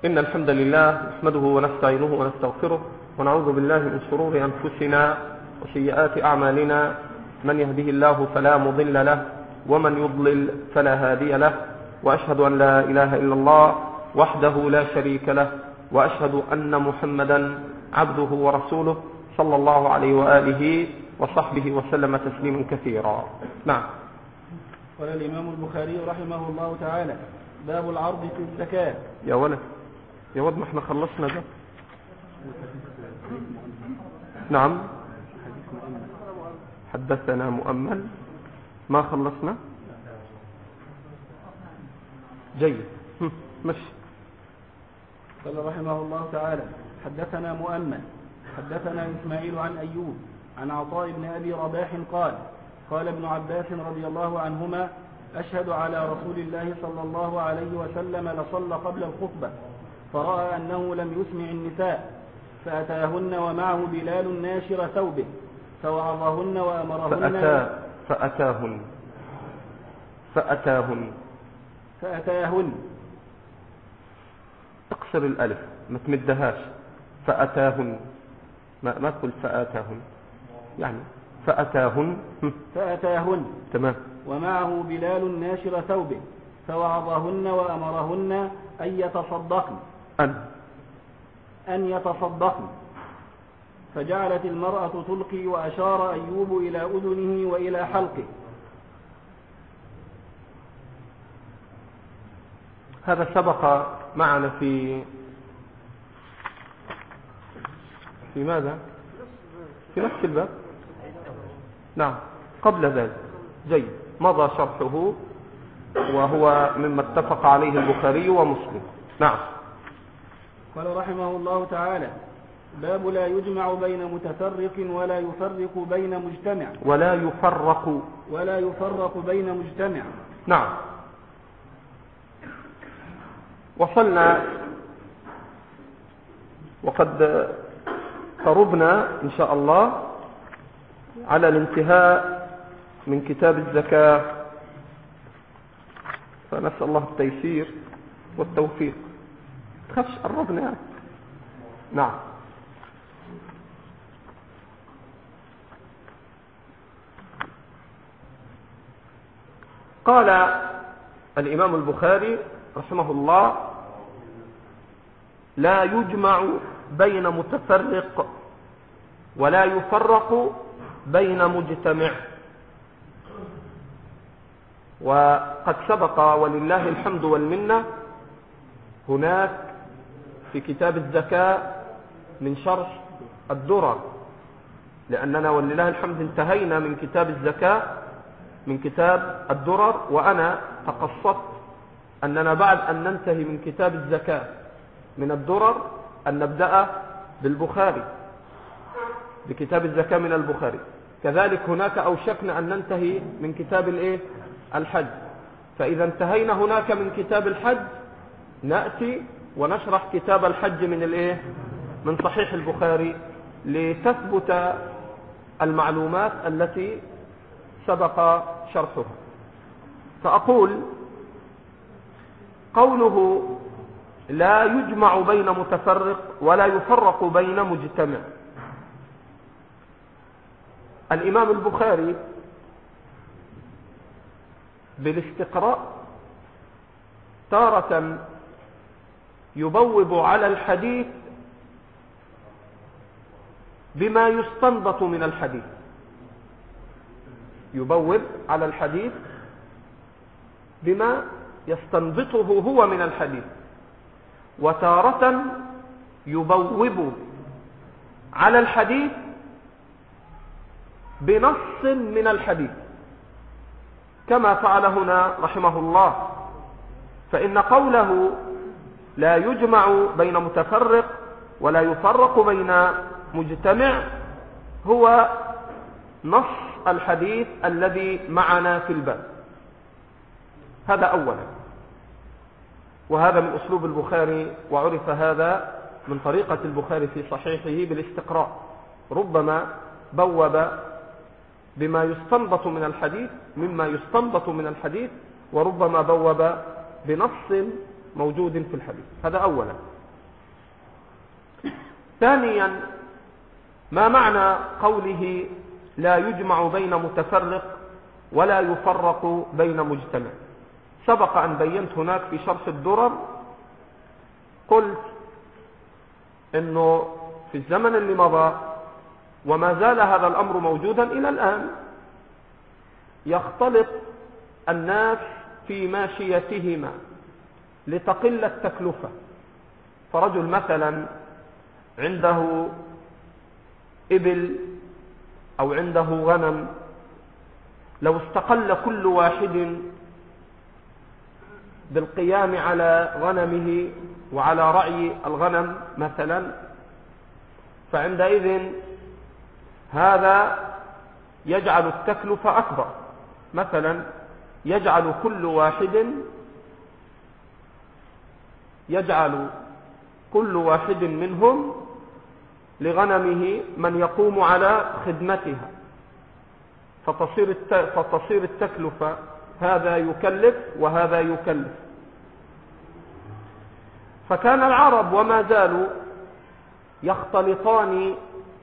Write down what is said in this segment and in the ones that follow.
إن الحمد لله نحمده ونستعينه ونستغفره ونعوذ بالله من شرور أنفسنا وسيئات أعمالنا. من يهده الله فلا مضل له ومن يضلل فلا هادي له، وأشهد أن لا إله إلا الله وحده لا شريك له، وأشهد أن محمدا عبده ورسوله صلى الله عليه وآله وصحبه وسلم تسليما كثيرا. نعم. قال الإمام البخاري رحمه الله تعالى: باب العرض في الزكاة. يا ولد ما احنا خلصنا ده. نعم، حدثنا مؤمل، ما خلصنا. جيد، مشي. قال رحمه الله تعالى: حدثنا مؤمل حدثنا إسماعيل عن أيوب عن عطاء بن أبي رباح قال: قال ابن عباس رضي الله عنهما: أشهد على رسول الله صلى الله عليه وسلم لصلى قبل الخطبة فرأى أنه لم يسمع النساء فأتاهن ومعه بلال ناشر ثوبه فوعظهن وأمرهن فأتاهن اقصر الألف ما تمدهاش. فأتاهن، ما تقول فأتاهن، يعني فأتاهن تمام. ومعه بلال ناشر ثوبه فوعظهن وأمرهن أن يتصدقن فجعلت المرأة تلقي وأشار أيوب إلى أذنه وإلى حلقه. هذا سبق معنا في ماذا؟ في نفس الباب. نعم، قبل ذلك. جيد، مضى شرحه وهو مما اتفق عليه البخاري ومسلم. نعم. قال رحمه الله تعالى: باب لا يجمع بين متفرق ولا يفرق بين مجتمع. نعم. وصلنا وقد قربنا إن شاء الله على الانتهاء من كتاب الزكاة، فنسأل الله التيسير والتوفيق. تخافش، قربنا يعني. نعم. قال الإمام البخاري رحمه الله: لا يجمع بين متفرق ولا يفرق بين مجتمع. وقد سبق ولله الحمد والمنة هناك في كتاب الزكاة من شرح الدرر، لأننا ولله الحمد انتهينا من كتاب الزكاة من كتاب الدرر، وأنا تقصدت أننا بعد أن ننتهي من كتاب الزكاة من الدرر أن نبدأ بالبخاري، بكتاب الزكاة من البخاري. كذلك هناك أوشكنا أن ننتهي من كتاب الحج، فإذا انتهينا هناك من كتاب الحج نأتي ونشرح كتاب الحج من صحيح البخاري لتثبت المعلومات التي سبق شرحها. فأقول: قوله لا يجمع بين متفرق ولا يفرق بين مجتمع، الإمام البخاري بالاستقراء تارة يبوب على الحديث بما يستنبط من الحديث، يبوب على الحديث بما يستنبطه هو من الحديث، وتارة يبوب على الحديث بنص من الحديث كما فعل هنا رحمه الله. فإن قوله لا يجمع بين متفرق ولا يفرق بين مجتمع هو نص الحديث الذي معنا في الباب. هذا أولا، وهذا من أسلوب البخاري، وعرف هذا من طريقة البخاري في صحيحه بالاستقراء. ربما بوب بما يستنبط من الحديث مما يستنبط من الحديث، وربما بوب بنص موجود في الحديث. هذا أولا. ثانيا، ما معنى قوله لا يجمع بين متفرق ولا يفرق بين مجتمع؟ سبق أن بينت هناك في شرح الدرر، قلت إنه في الزمن اللي مضى وما زال هذا الأمر موجودا إلى الآن، يختلط الناس في ماشيتهما لتقل التكلفة. فرجل مثلا عنده إبل أو عنده غنم، لو استقل كل واحد بالقيام على غنمه وعلى رعي الغنم مثلا، فعندئذ هذا يجعل التكلفة أكبر. مثلا يجعل كل واحد منهم لغنمه من يقوم على خدمتها، فتصير التكلفة هذا يكلف وهذا يكلف. فكان العرب وما زالوا يختلطان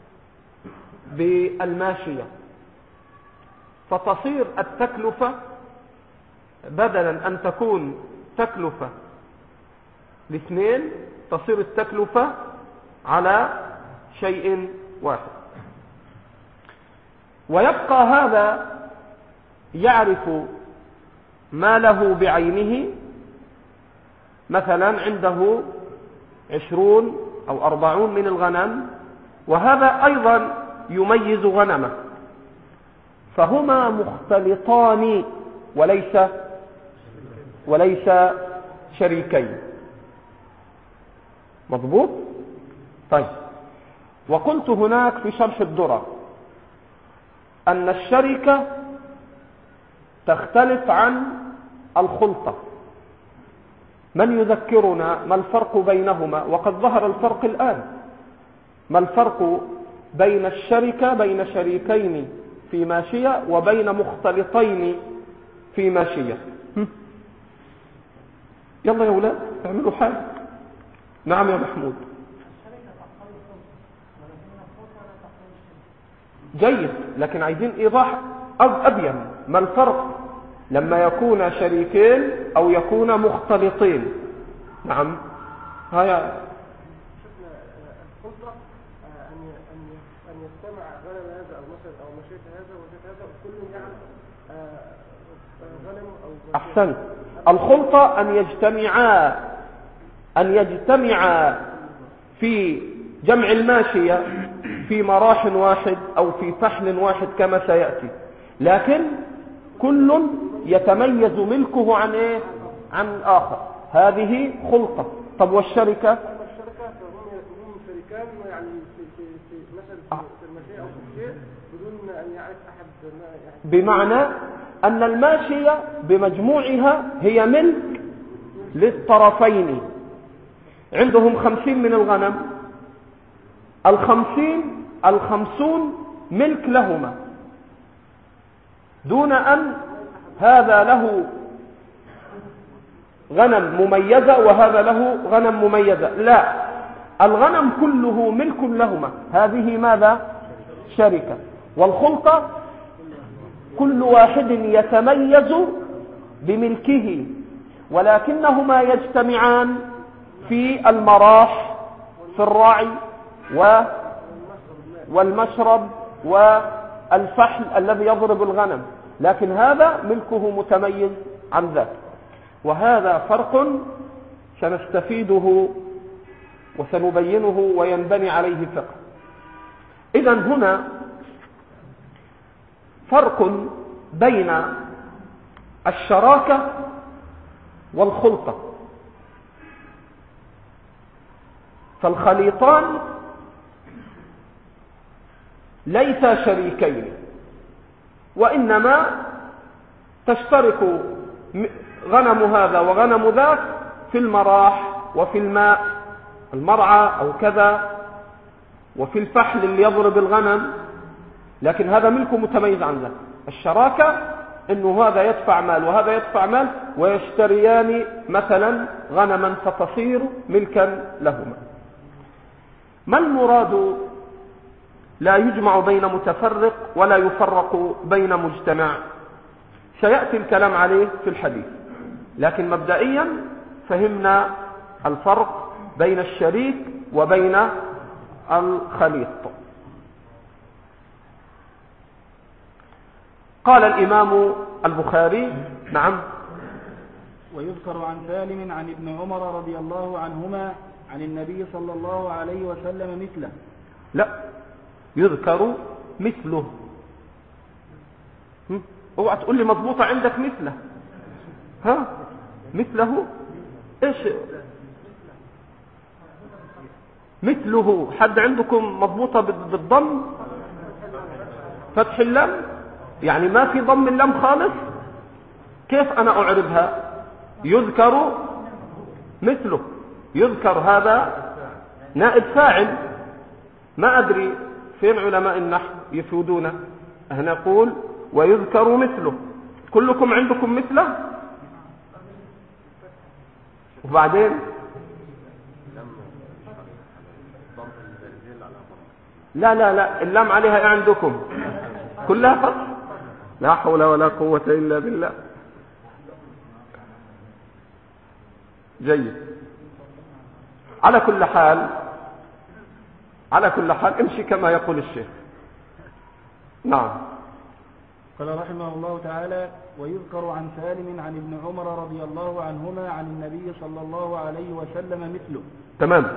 بالماشية، فتصير التكلفة بدلا أن تكون تكلفة لاثنين، تصير التكلفة على شيء واحد. ويبقى هذا يعرف ما له بعينه، مثلا عنده 20 أو 40 من الغنم، وهذا أيضا يميز غنمه، فهما مختلطان وليس شريكين. مضبوط؟ طيب. وقلت هناك في شرح الدرر أن الشركة تختلف عن الخلطة. من يذكرنا ما الفرق بينهما؟ وقد ظهر الفرق الآن. ما الفرق بين الشركة، بين شريكين في ماشية وبين مختلطين في ماشية؟ يلا يا أولاد اعملوا حاجة. نعم يا محمود. جيد، لكن عايزين إيضاح أبين. ما الفرق لما يكون شريكين أو يكون مختلطين؟ نعم. هيا الخلطة أن يجتمع غنم هذا أو مثلا أو مشيت هذا ومشيت هذا وكل يعمل غنم أو أحسنت. الخلطة أن يجتمع في جمع الماشية في مراح واحد أو في فحل واحد كما سيأتي، لكن كل يتميز ملكه عن إيه؟ عن الآخر. هذه خلطة. طب والشركة؟ الشركة هم شركان، يعني في مثلا في الماشية أو في الشيء بدون أن يعرف أحد يعني. بمعنى أن الماشية بمجموعها هي ملك للطرفين. عندهم 50 من الغنم، 50 ملك لهما، دون أن هذا له غنم مميزة وهذا له غنم مميزة. لا، الغنم كله ملك لهما. هذه ماذا؟ شركة. والخلطة كل واحد يتميز بملكه، ولكنهما يجتمعان في المراح، في الرعي والمشرب والفحل الذي يضرب الغنم، لكن هذا ملكه متميز عن ذاك. وهذا فرق سنستفيده وسنبينه وينبني عليه فقه. إذن هنا فرق بين الشراكة والخلطة. فالخليطان ليس شريكين، وإنما تشترك غنم هذا وغنم ذاك في المراح وفي الماء المرعى أو كذا، وفي الفحل اللي يضرب الغنم، لكن هذا ملكه متميز عن ذاك. الشراكة إنه هذا يدفع مال وهذا يدفع مال ويشتريان مثلا غنما فتصير ملكا لهما. ما المراد لا يجمع بين متفرق ولا يفرق بين مجتمع؟ سيأتي الكلام عليه في الحديث، لكن مبدئيا فهمنا الفرق بين الشريك وبين الخليط. قال الإمام البخاري نعم: ويذكر عن سالم عن ابن عمر رضي الله عنهما عن النبي صلى الله عليه وسلم مثله. لا، يذكر مثله. اوعى تقول لي مضبوطة عندك مثله. ها مثله ايش؟ مثله حد عندكم مضبوطة بالضم فتح اللام؟ يعني ما في ضم اللام خالص؟ كيف انا اعربها؟ يذكر مثله. يذكر هذا نائب فاعل. ما ادري فين علماء النحو يفيدونا. هنا نقول ويذكر مثله. كلكم عندكم مثله؟ وبعدين لا لا لا، اللام عليها ايه عندكم؟ كلها فتح. لا حول ولا قوة الا بالله. جيد. على كل حال امشي كما يقول الشيخ. نعم. قال رحمه الله تعالى: ويذكر عن سالم عن ابن عمر رضي الله عنهما عن النبي صلى الله عليه وسلم مثله. تمام.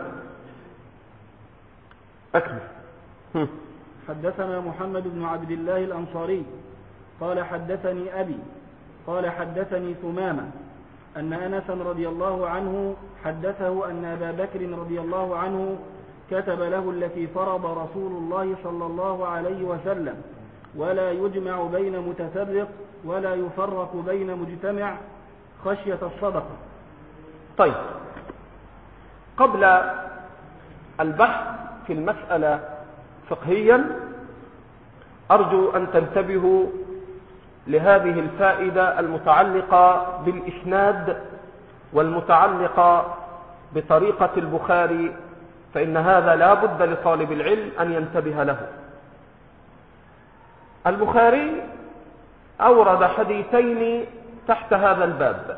أكمل. حدثنا محمد بن عبد الله الأنصاري قال حدثني أبي قال حدثني ثمامة أن أنسا رضي الله عنه حدثه أن أبا بكر رضي الله عنه كتب له التي فرض رسول الله صلى الله عليه وسلم: ولا يجمع بين متفرق ولا يفرق بين مجتمع خشية الصدقة. طيب، قبل البحث في المسألة فقهيا أرجو أن تنتبهوا لهذه الفائدة المتعلقة بالإسناد والمتعلقة بطريقة البخاري، فإن هذا لا بد لطالب العلم أن ينتبه له. البخاري أورد حديثين تحت هذا الباب.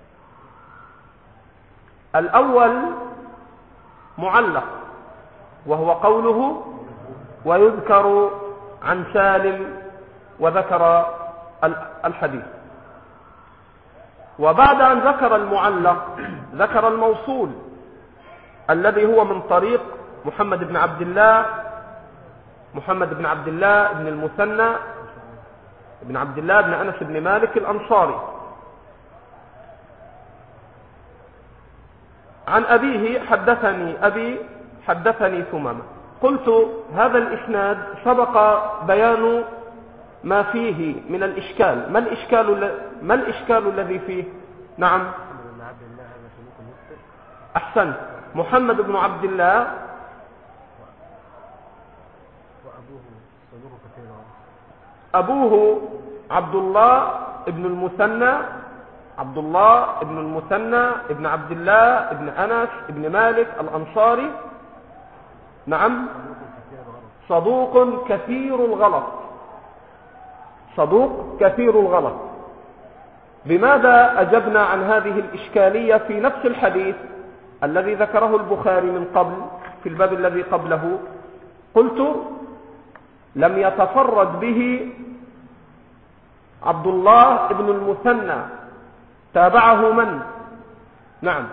الأول معلق، وهو قوله: ويذكر عن سالم، وذكر الحديث. وبعد أن ذكر المعلق ذكر الموصول الذي هو من طريق محمد بن عبد الله بن المثنى بن عبد الله بن أنس بن مالك الأنصاري عن أبيه: حدثني ثمامة. قلت: هذا الإسناد سبق بيان ما فيه من الإشكال. ما الإشكال الذي فيه؟ نعم، أحسن. محمد بن عبد الله أبوه عبد الله ابن المثنى ابن عبد الله ابن أنس ابن مالك الأنصاري. نعم، صدوق كثير الغلط. بماذا أجبنا عن هذه الإشكالية في نفس الحديث الذي ذكره البخاري من قبل في الباب الذي قبله؟ قلت: لم يتفرد به عبد الله ابن المثنى، تابعه من؟ نعم،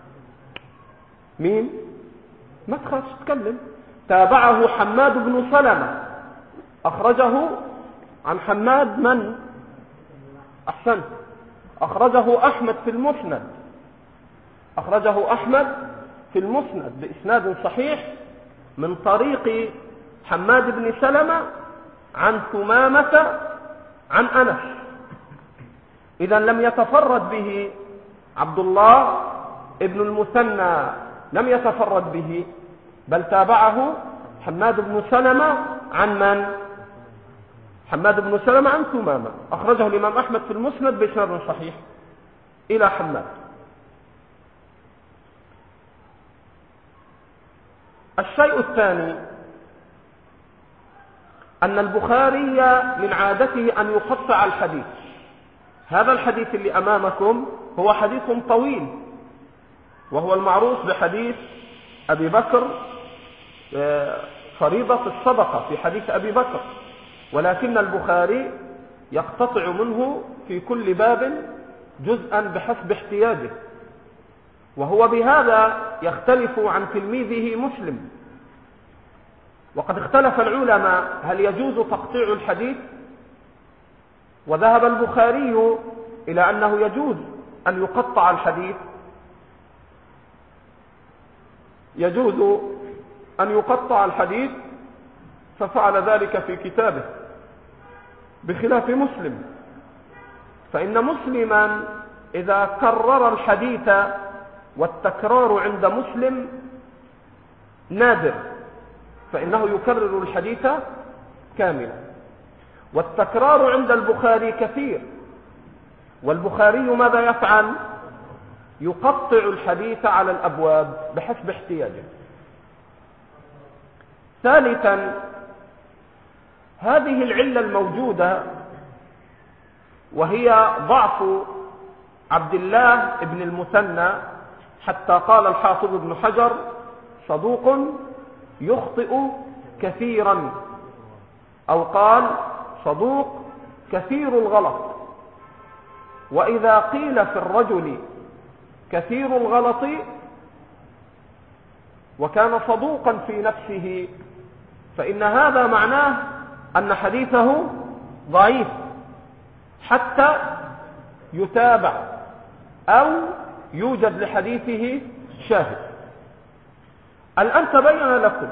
مين؟ ما تخافش تتكلم. تابعه حماد بن سلمة، أخرجه عن حماد من؟ أحسن، أخرجه أحمد في المسند بإسناد صحيح من طريق حماد بن سلمة عن ثمامة عن أنس. إذا لم يتفرد به عبد الله ابن المثنى، لم يتفرد به، بل تابعه حماد بن سلمة عن من؟ حماد بن سلمة عن ثمامة. أخرجه الإمام أحمد في المسند بإسناد صحيح إلى حماد. الشيء الثاني أن البخاري من عادته أن يقطع الحديث. هذا الحديث اللي أمامكم هو حديث طويل، وهو المعروف بحديث أبي بكر، فريضة الصدقة في حديث أبي بكر، ولكن البخاري يقتطع منه في كل باب جزءا بحسب احتياجه، وهو بهذا يختلف عن تلميذه مسلم. وقد اختلف العلماء هل يجوز تقطيع الحديث، وذهب البخاري إلى أنه يجوز أن يقطع الحديث، يجوز أن يقطع الحديث، ففعل ذلك في كتابه، بخلاف مسلم، فإن مسلما إذا كرر الحديث، والتكرار عند مسلم نادر، فإنه يكرر الحديث كاملا، والتكرار عند البخاري كثير، والبخاري ماذا يفعل؟ يقطع الحديث على الأبواب بحسب احتياجه. ثالثا، هذه العلة الموجودة وهي ضعف عبد الله بن المثنى، حتى قال الحافظ ابن حجر صدوق يخطئ كثيرا، أو قال صدوق كثير الغلط. وإذا قيل في الرجل كثير الغلط وكان صدوقا في نفسه، فإن هذا معناه أن حديثه ضعيف حتى يتابع أو يوجد لحديثه شاهد. الآن تبين لكم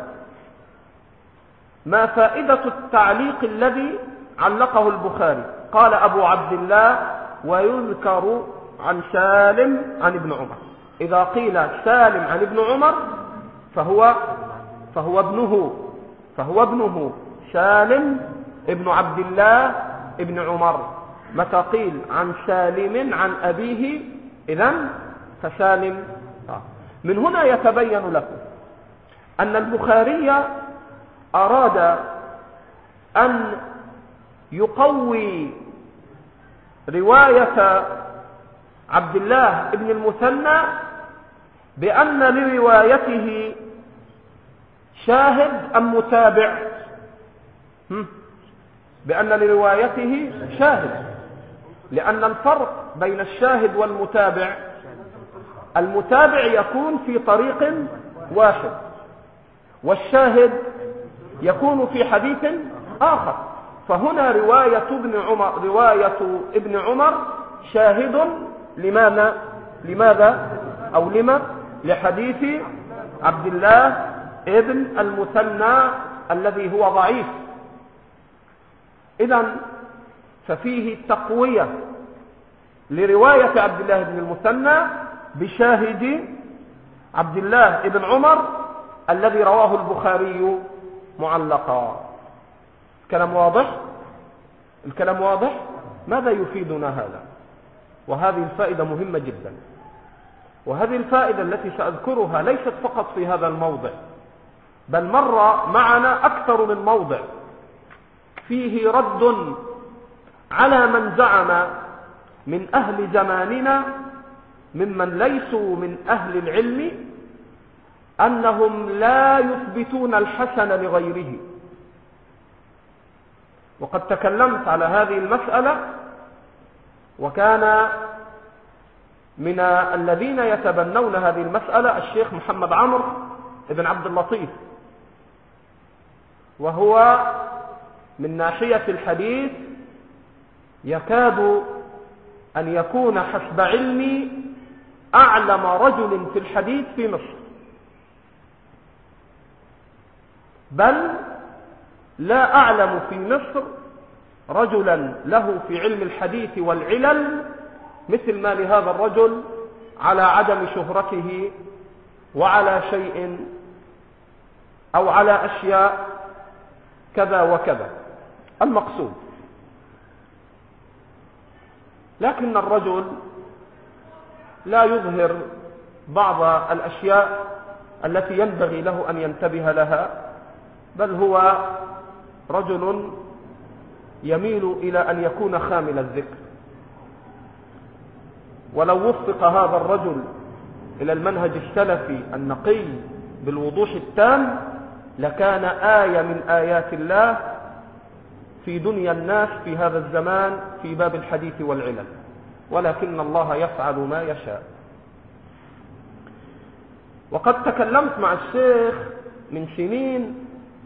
ما فائدة التعليق الذي علقه البخاري. قال أبو عبد الله ويذكر عن سالم عن ابن عمر. إذا قيل سالم عن ابن عمر فهو ابنه سالم ابن عبد الله ابن عمر. متى قيل عن سالم عن أبيه إذن فسالم. من هنا يتبين لكم أن البخاري أراد أن يقوي رواية عبد الله بن المثنى بأن لروايته شاهد أم متابع؟ بأن لروايته شاهد، لأن الفرق بين الشاهد والمتابع، المتابع يكون في طريق واحد، والشاهد يكون في حديث آخر. فهنا رواية ابن عمر شاهد لماذا لحديث عبد الله ابن المثنى الذي هو ضعيف. إذن ففيه تقوية لرواية عبد الله بن المثنى بشاهد عبد الله بن عمر الذي رواه البخاري معلقا. الكلام واضح؟ ماذا يفيدنا هذا؟ وهذه الفائدة مهمة جدا، وهذه الفائدة التي سأذكرها ليست فقط في هذا الموضع، بل مر معنا أكثر من موضع فيه رد على من زعم من أهل زماننا ممن ليسوا من أهل العلم أنهم لا يثبتون الحسن لغيره. وقد تكلمت على هذه المسألة، وكان من الذين يتبنون هذه المسألة الشيخ محمد عمرو بن عبد اللطيف، وهو من ناحية الحديث يكاد أن يكون حسب علمي أعلم رجل في الحديث في مصر، بل لا أعلم في مصر رجلا له في علم الحديث والعلل مثل ما لهذا الرجل على عدم شهرته وعلى شيء أو على أشياء كذا وكذا. المقصود لكن الرجل لا يظهر بعض الأشياء التي ينبغي له أن ينتبه لها، بل هو رجل يميل إلى أن يكون خامل الذكر. ولو وفق هذا الرجل إلى المنهج السلفي النقي بالوضوح التام لكان آية من آيات الله في دنيا الناس في هذا الزمان في باب الحديث والعلل، ولكن الله يفعل ما يشاء. وقد تكلمت مع الشيخ من سنين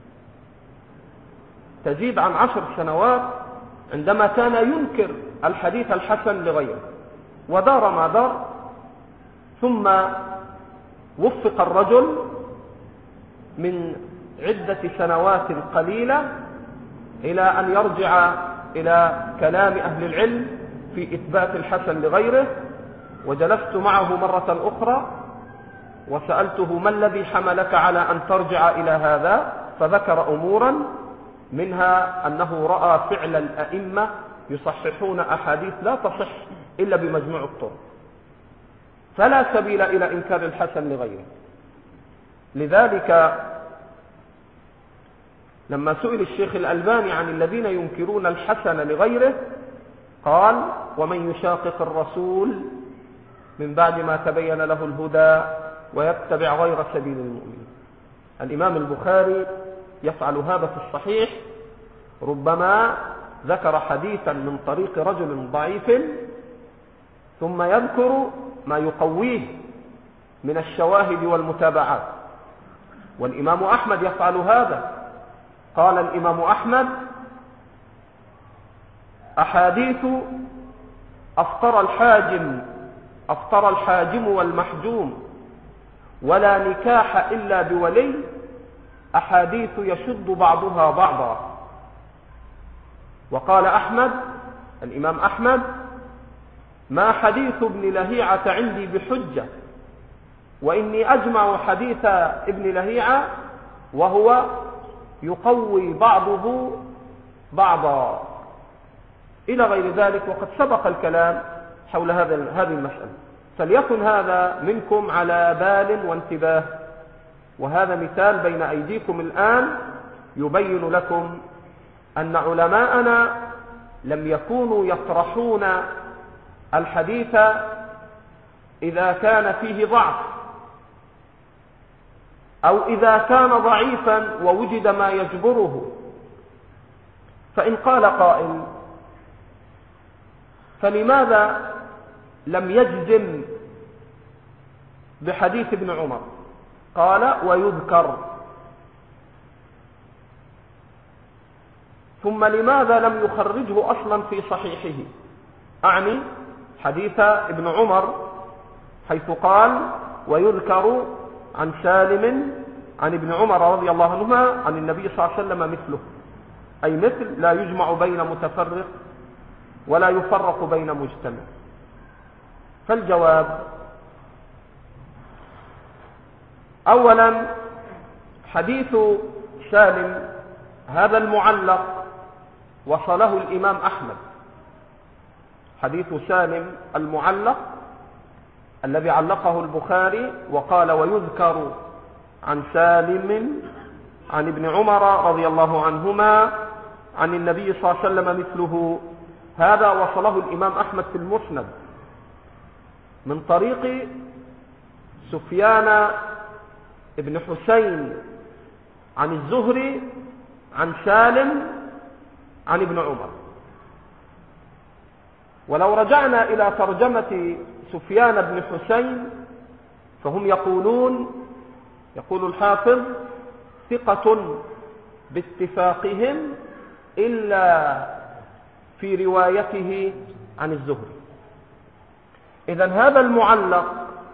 تزيد عن 10 سنوات عندما كان ينكر الحديث الحسن لغيره، ودار ما دار، ثم وفق الرجل من عدة سنوات قليلة إلى أن يرجع إلى كلام أهل العلم في إثبات الحسن لغيره. وجلست معه مرة أخرى وسألته: ما الذي حملك على أن ترجع إلى هذا؟ فذكر أمورا، منها أنه رأى فعل الأئمة يصححون أحاديث لا تصح إلا بمجموع الطرق، فلا سبيل إلى إنكار الحسن لغيره. لذلك لما سئل الشيخ الألباني عن الذين ينكرون الحسن لغيره قال: ومن يشاقق الرسول من بعد ما تبين له الهدى ويتبع غير سبيل المؤمنين. الإمام البخاري يفعل هذا في الصحيح، ربما ذكر حديثا من طريق رجل ضعيف ثم يذكر ما يقويه من الشواهد والمتابعات. والإمام أحمد يفعل هذا. قال الإمام أحمد: أحاديث أفطر الحاجم والمحجوم ولا نكاح إلا بولي، أحاديث يشد بعضها بعضا. وقال أحمد، الإمام أحمد: ما حديث ابن لهيعة عندي بحجة، وإني أجمع حديث ابن لهيعة وهو يقوي بعضه بعضا، إلى غير ذلك. وقد سبق الكلام حول هذه المسألة، فليكن هذا منكم على بال وانتباه. وهذا مثال بين أيديكم الآن يبين لكم أن علماءنا لم يكونوا يطرحون الحديث إذا كان فيه ضعف، أو إذا كان ضعيفا ووجد ما يجبره. فإن قال قائل: فلماذا لم يجزم بحديث ابن عمر؟ قال: ويذكر. ثم لماذا لم يخرجه أصلا في صحيحه؟ أعني حديث ابن عمر، حيث قال: ويذكر عن سالم عن ابن عمر رضي الله عنهما عن النبي صلى الله عليه وسلم مثله، أي مثل لا يجمع بين متفرق ولا يفرق بين مجتمع. فالجواب: أولا، حديث سالم هذا المعلق وصله الإمام أحمد. حديث سالم المعلق الذي علقه البخاري وقال: ويذكر عن سالم عن ابن عمر رضي الله عنهما عن النبي صلى الله عليه وسلم مثله، هذا وصله الإمام أحمد في المسند من طريق سفيان ابن حسين عن الزهري عن سالم عن ابن عمر. ولو رجعنا إلى ترجمة سفيان بن حسين فهم يقول الحافظ: ثقة باتفاقهم إلا في روايته عن الزهري. إذن هذا المعلق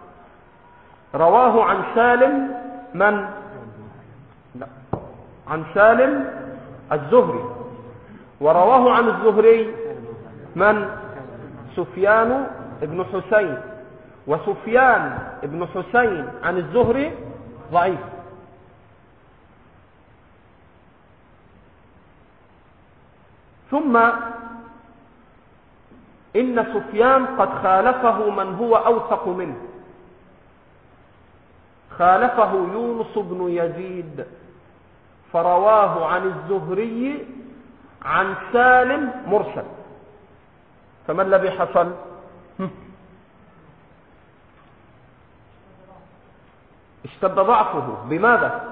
رواه عن سالم من؟ لا، عن سالم الزهري. ورواه عن الزهري من؟ سفيان ابن حسين. وسفيان ابن حسين عن الزهري ضعيف. ثم إن سفيان قد خالفه من هو أوثق منه، خالفه يونس بن يزيد فرواه عن الزهري عن سالم مرسل. فما الذي حصل؟ اشتد ضعفه. بماذا؟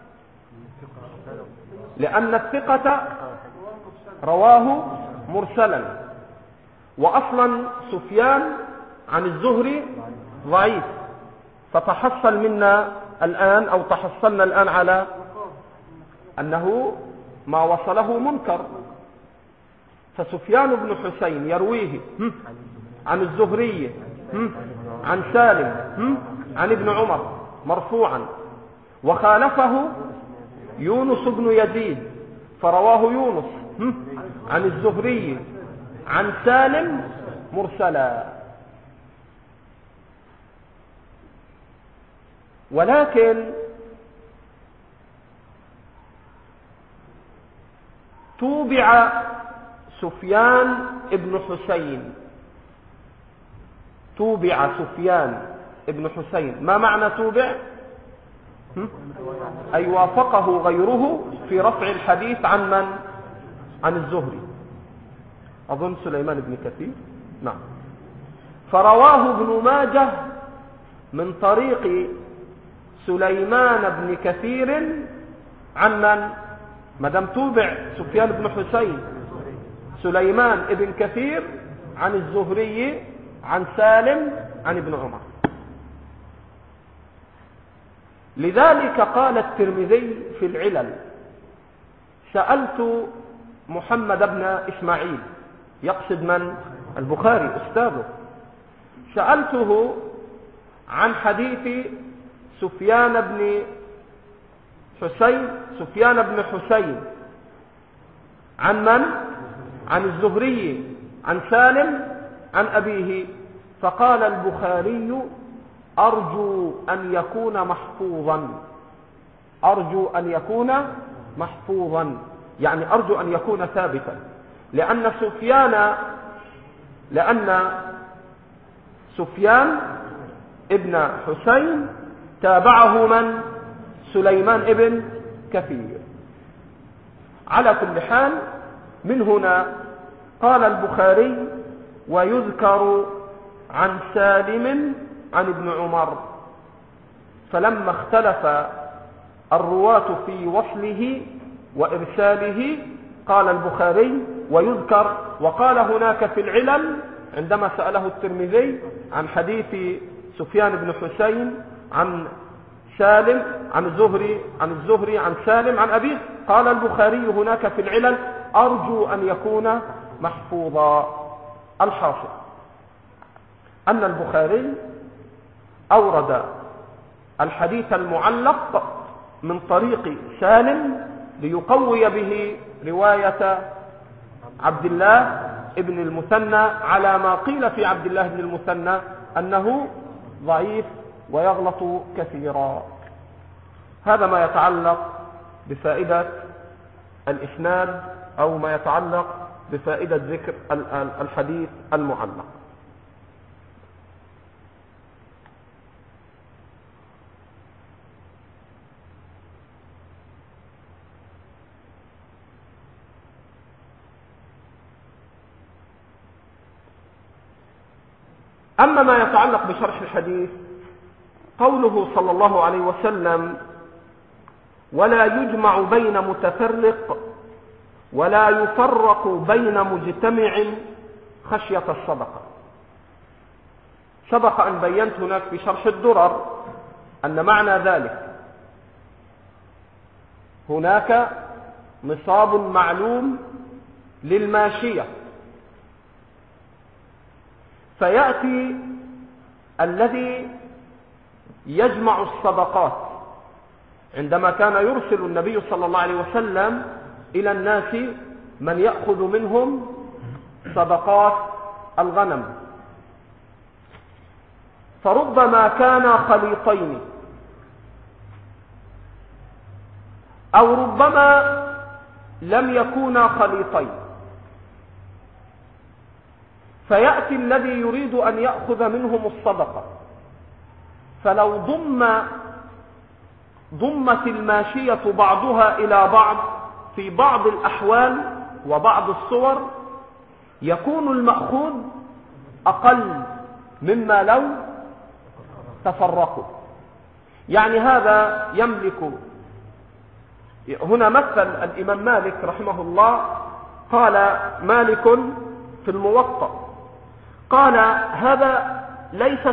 لأن الثقة رواه مرسلا، وأصلا سفيان عن الزهري ضعيف، فتحصل منا الآن أو تحصلنا الآن على أنه ما وصله منكر. فسفيان بن حسين يرويه عن الزهري عن سالم عن ابن عمر مرفوعا، وخالفه يونس بن يزيد فرواه يونس عن الزهري عن سالم مرسلا. ولكن توبع سفيان ابن حسين، توبع سفيان ابن حسين. ما معنى توبع؟ أي وافقه غيره في رفع الحديث عن من؟ عن الزهري، أظن سليمان بن كثير. نعم. فرواه ابن ماجه من طريق سليمان بن كثير عن من؟ مدام توبع سفيان بن حسين، سليمان بن كثير عن الزهري عن سالم عن ابن عمر. لذلك قال الترمذي في العلل: سألت محمد بن إسماعيل، يقصد من؟ البخاري أستاذه. سألته عن حديث سفيان بن حسين عن من؟ عن الزهري عن سالم عن أبيه. فقال البخاري: أرجو أن يكون محفوظا، أرجو أن يكون محفوظا، يعني أرجو أن يكون ثابتا، لأن سفيان ابن حسين تابعه من؟ سليمان ابن كثير. على كل حال، من هنا قال البخاري: ويذكر عن سالم عن ابن عمر. فلما اختلف الرواة في وصله وإرساله قال البخاري: ويذكر. وقال هناك في العلل عندما سأله الترمذي عن حديث سفيان بن حسين عن سالم عن الزهري عن سالم عن أبيه، قال البخاري هناك في العلل: أرجو أن يكون محفوظا. الحاصل أن البخاري أورد الحديث المعلق من طريق سالم ليقوي به رواية عبد الله ابن المثنى، على ما قيل في عبد الله بن المثنى أنه ضعيف ويغلط كثيرا. هذا ما يتعلق بفائدة الإسناد، أو ما يتعلق بفائدة ذكر الحديث المعلق. أما ما يتعلق بشرح الحديث، قوله صلى الله عليه وسلم: ولا يجمع بين متفرق ولا يفرق بين مجتمع خشية الصدقة. سبق أن بينت هناك في شرح الدرر أن معنى ذلك هناك نصاب معلوم للماشية، فيأتي الذي يجمع الصدقات. عندما كان يرسل النبي صلى الله عليه وسلم إلى الناس من يأخذ منهم صدقات الغنم، فربما كان خليطين، أو ربما لم يكونا خليطين، فيأتي الذي يريد أن يأخذ منهم الصدقة، فلو ضم ضمت الماشية بعضها إلى بعض في بعض الأحوال وبعض الصور يكون المأخوذ أقل مما لو تفرقوا. يعني هذا يملك، هنا مثل الإمام مالك رحمه الله، قال مالك في الموطأ، قال هذا ليس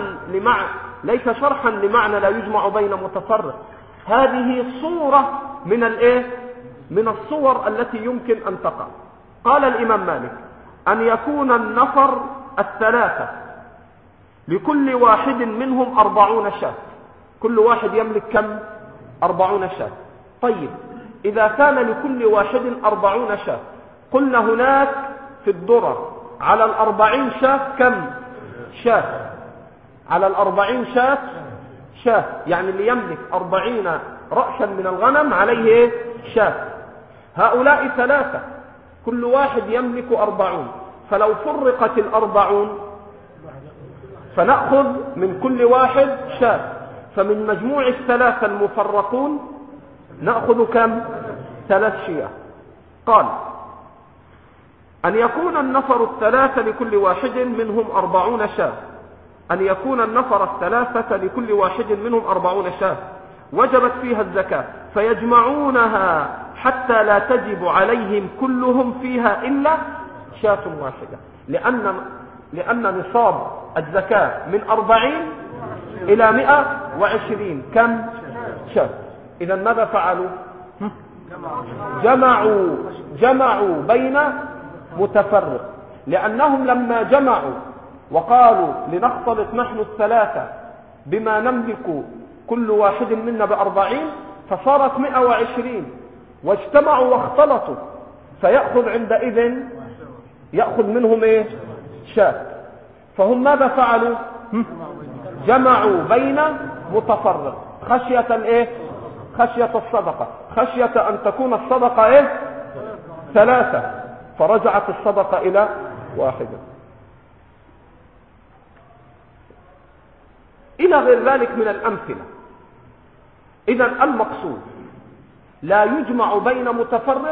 شرحا لمعنى لا يجمع بين متفرق، هذه صورة من الصور التي يمكن أن تقع. قال الإمام مالك أن يكون النفر الثلاثة لكل واحد منهم 40 شاة، كل واحد يملك كم؟ 40 شاة. طيب إذا كان لكل واحد 40 شاة، قلنا هناك في الدرر على 40 شاة كم شاة؟ على 40 شاة، يعني اللي يملك 40 رأسا من الغنم عليه شاة. هؤلاء ثلاثة كل واحد يملك 40، فلو فرقت 40 فنأخذ من كل واحد شاة، فمن مجموع الثلاثة المفرقون نأخذ كم؟ 3 شياه. قال أن يكون النفر الثلاثة لكل واحد منهم 40 شاة، أن يكون النفر الثلاثة لكل واحد منهم 40 شاة وجبت فيها الزكاة، فيجمعونها حتى لا تجب عليهم كلهم فيها إلا شاة واحدة، لأن نصاب الزكاة من 40 إلى 120 كم شاة. إذا ماذا فعلوا؟ جمعوا بين متفرق، لأنهم لما جمعوا وقالوا لنختلط نحن الثلاثة بما نملك كل واحد منا 40، فصارت 120، واجتمعوا واختلطوا، فيأخذ عندئذ يأخذ منهم شاة. فهم ماذا فعلوا؟ جمعوا بين متفرق خشية الصدقة، خشية أن تكون الصدقة 3، فرجعت الصدقة إلى 1. إلى غير ذلك من الأمثلة. إذا المقصود لا يجمع بين متفرق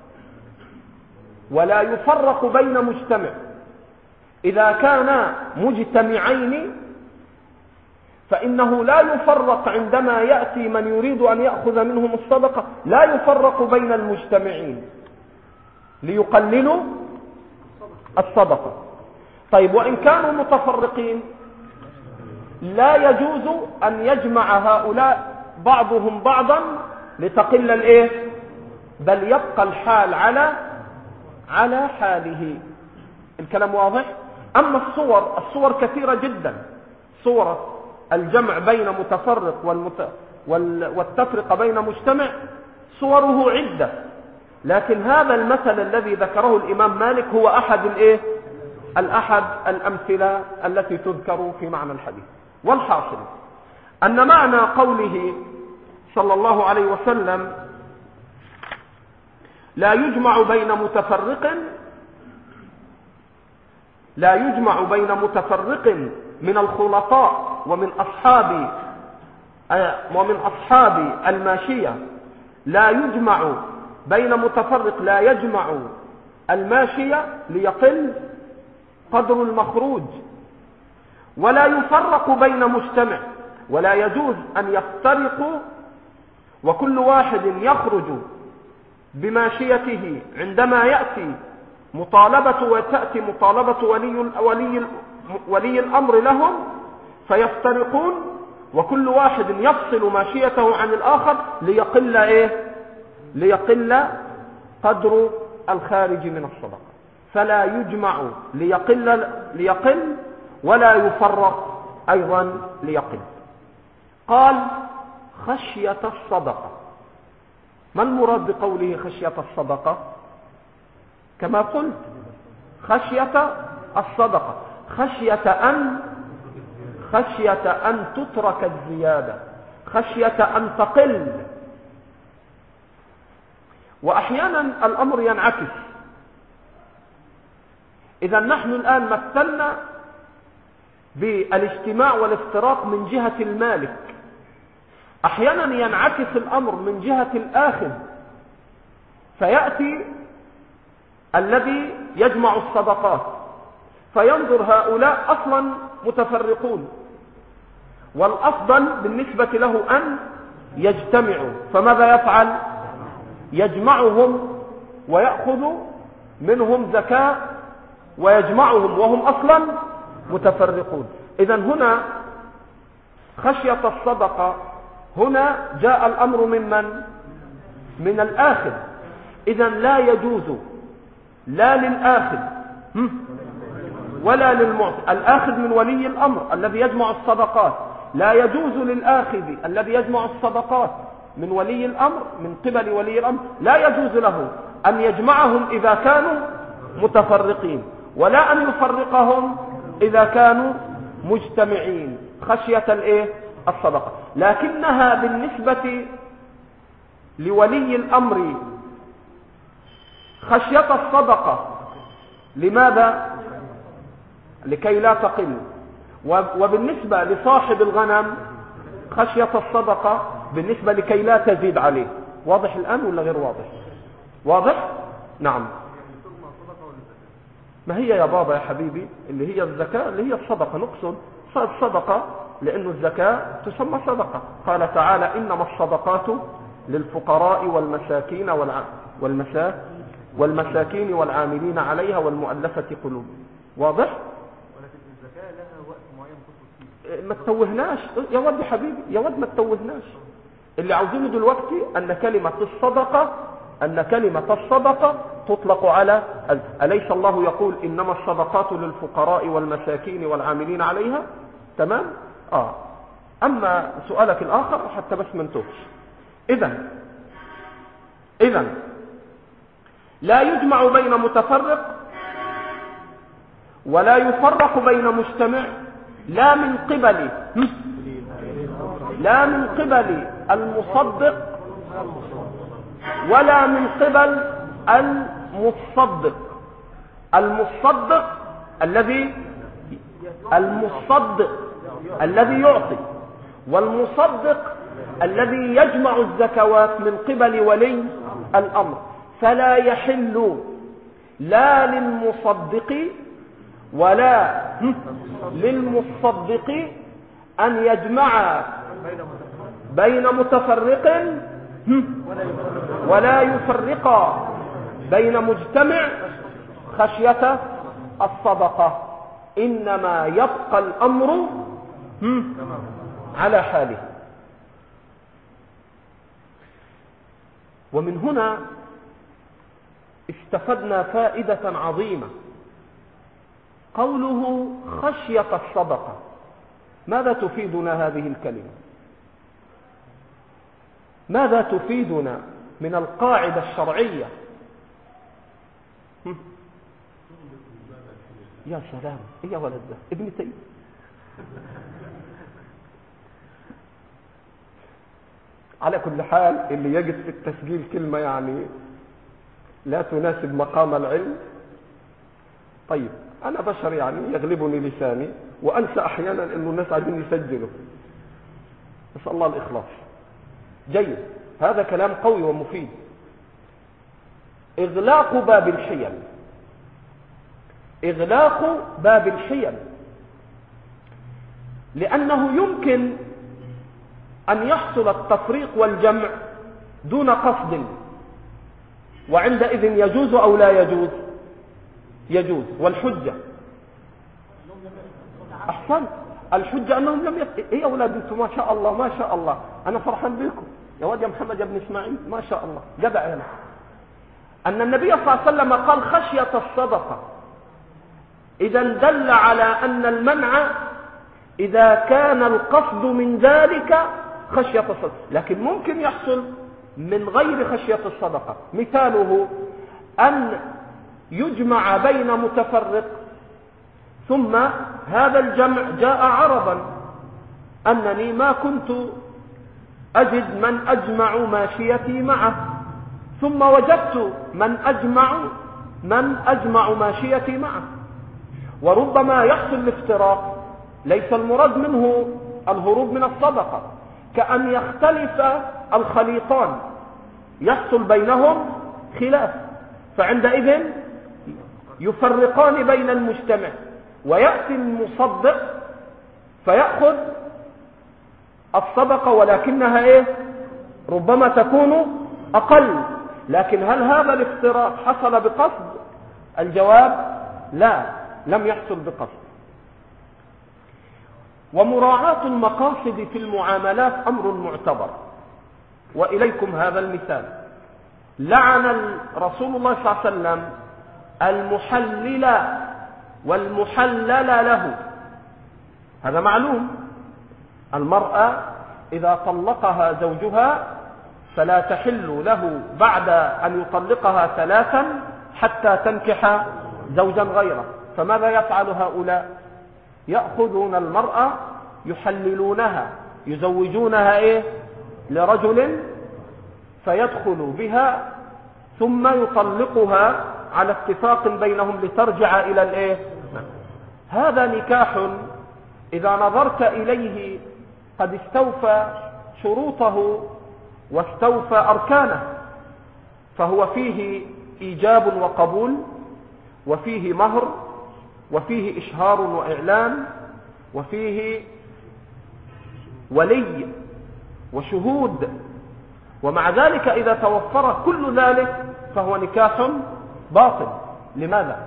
ولا يفرق بين مجتمع. إذا كانا مجتمعين فإنه لا يفرق عندما يأتي من يريد أن يأخذ منهم الصدقة، لا يفرق بين المجتمعين ليقللوا الصدقة. طيب وإن كانوا متفرقين لا يجوز أن يجمع هؤلاء بعضهم بعضا لتقل بل يبقى الحال على حاله. الكلام واضح؟ أما الصور كثيرة جدا، صورة الجمع بين متفرق والتفرقة بين مجتمع صوره عدة، لكن هذا المثل الذي ذكره الإمام مالك هو أحد الأمثلة التي تذكر في معنى الحديث. والحاصل أن معنى قوله صلى الله عليه وسلم لا يجمع بين متفرق من الخلطاء ومن أصحاب الماشية، لا يجمع بين متفرق، لا يجمع الماشية ليقل قدر المخروج، ولا يفرق بين مجتمع، ولا يجوز أن يفترقوا وكل واحد يخرج بماشيته عندما يأتي وتأتي مطالبة ولي الأمر لهم فيفترقون، وكل واحد يفصل ماشيته عن الآخر ليقل قدر الخارج من الصدقة. فلا يجمع ليقل ولا يفرق أيضا ليقل. قال خشية الصدقة. ما المراد بقوله خشية الصدقة؟ كما قلت خشية الصدقة، خشية أن تترك الزيادة، خشية أن تقل. وأحيانا الأمر ينعكس. إذا نحن الآن مثلنا بالاجتماع والافتراق من جهة المالك. أحيانا ينعكس الأمر من جهة الآخذ، فيأتي الذي يجمع الصدقات فينظر هؤلاء أصلا متفرقون، والأفضل بالنسبة له أن يجتمعوا، فماذا يفعل؟ يجمعهم ويأخذ منهم زكاة ويجمعهم وهم أصلا متفرقون. إذن هنا خشية الصدقة، هنا جاء الأمر من الآخذ. إذن لا يجوز لا للآخذ ولا للمعطي. الآخذ من ولي الأمر الذي يجمع الصدقات، لا يجوز للآخذ الذي يجمع الصدقات من ولي الأمر، من قبل ولي الأمر، لا يجوز له أن يجمعهم إذا كانوا متفرقين، ولا أن يفرقهم إذا كانوا مجتمعين خشية الصدقة. لكنها بالنسبة لولي الأمر خشية الصدقة، لماذا؟ لكي لا تقل. وبالنسبة لصاحب الغنم خشية الصدقة بالنسبة لكي لا تزيد عليه. واضح الآن ولا غير واضح؟ واضح؟ نعم. ما هي يا بابا يا حبيبي اللي هي الزكاة، اللي هي الصدقة، نقصد الصدقة لأن الزكاة تسمى صدقة. قال تعالى إنما الصدقات للفقراء والمساكين والعاملين عليها والمؤلفة قلوبهم. واضح؟ ولكن الزكاة لها وقت معين تطلق فيه. ما تتوهناش يا ود يا حبيبي، يا ود ما تتوهناش. اللي عاوزينه دلوقتي أن كلمة الصدقة تطلق على أليس الله يقول إنما الصدقات للفقراء والمساكين والعاملين عليها؟ تمام؟ أما سؤالك الآخر حتى بس منتوش. إذن لا يجمع بين متفرق ولا يفرق بين مجتمع، لا من قبل المصدق ولا من قبل المصدق الذي يعطي، والمصدق الذي يجمع الزكوات من قبل ولي الأمر. فلا يحل لا للمصدق ولا للمصدق أن يجمع بين متفرق ولا يفرق بين مجتمع خشية الصدقة. إنما يبقى الأمر على حاله. ومن هنا استفدنا فائدة عظيمة. قوله خشية الصدقة، ماذا تفيدنا هذه الكلمة؟ ماذا تفيدنا من القاعدة الشرعية؟ يا سلام، إيه يا ولد ده ابن تيم. على كل حال اللي يجد في التسجيل كلمة يعني لا تناسب مقام العلم. طيب أنا بشر يعني يغلبني لساني وأنسى أحيانا أنه الناس عايزين يسجلوا. نسأل الله الإخلاص. جيد، هذا كلام قوي ومفيد. إغلاق باب الحيل، لأنه يمكن أن يحصل التفريق والجمع دون قصد، وعندئذ يجوز أو لا يجوز؟ يجوز. والحجة أحسن، الحجة أنهم لم إيه يا أولاد أنتم ما شاء الله ما شاء الله، أنا فرحان بكم يا واد يا محمد يا ابن إسماعيل ما شاء الله جدع هنا. أن النبي صلى الله عليه وسلم قال خشية الصدقة، إذا دل على أن المنع إذا كان القصد من ذلك خشية الصدقة، لكن ممكن يحصل من غير خشية الصدقة. مثاله أن يجمع بين متفرق ثم هذا الجمع جاء عرضا أنني ما كنت أجد من أجمع ماشيتي معه، ثم وجدت من أجمع ماشيتي معه. وربما يحصل الافتراق، ليس المراد منه الهروب من الصدقة، كأن يختلف الخليطان، يحصل بينهم خلاف، فعندئذ يفرقان بين المجتمع، ويأتي المصدق فيأخذ الصدقة ولكنها ربما تكون أقل. لكن هل هذا الافتراق حصل بقصد؟ الجواب لا، لم يحصل بقصد. ومراعاة المقاصد في المعاملات أمر معتبر. وإليكم هذا المثال: لعن رسول الله صلى الله عليه وسلم المحلل والمحلل له. هذا معلوم، المرأة إذا طلقها زوجها فلا تحل له بعد أن يطلقها 3 حتى تنكح زوجا غيره. فماذا يفعل هؤلاء؟ يأخذون المرأة يحللونها، يزوجونها لرجل فيدخل بها ثم يطلقها على اتفاق بينهم لترجع إلى هذا نكاح إذا نظرت إليه قد استوفى شروطه واستوفى أركانه، فهو فيه إيجاب وقبول، وفيه مهر، وفيه إشهار وإعلان، وفيه ولي وشهود. ومع ذلك إذا توفر كل ذلك فهو نكاح باطل. لماذا؟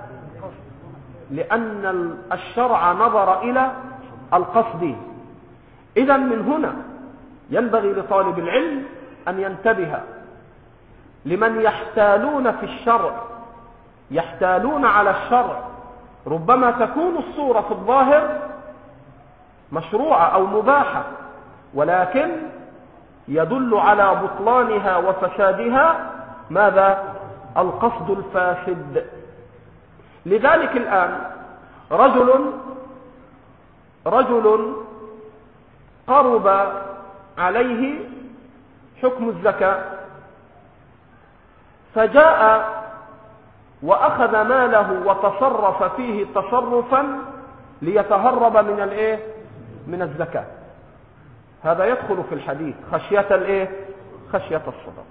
لأن الشرع نظر إلى القصد. إذا من هنا ينبغي لطالب العلم أن ينتبه لمن يحتالون في الشرع، يحتالون على الشرع. ربما تكون الصورة في الظاهر مشروعة أو مباحة، ولكن يدل على بطلانها وفسادها ماذا؟ القصد الفاسد. لذلك الآن رجل قرب عليه حكم الزكاة، فجاء وأخذ ماله وتصرف فيه تصرفا ليتهرب من الزكاة. هذا يدخل في الحديث خشية الصدقة.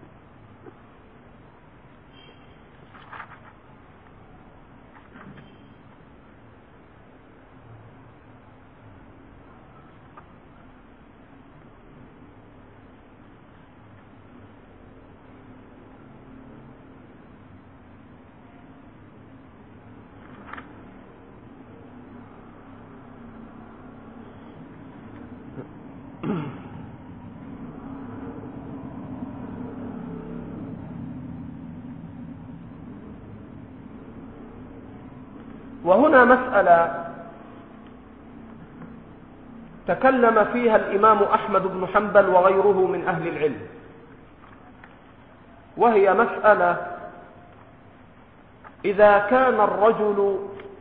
وهنا مسألة تكلم فيها الإمام أحمد بن حنبل وغيره من أهل العلم، وهي مسألة: إذا كان الرجل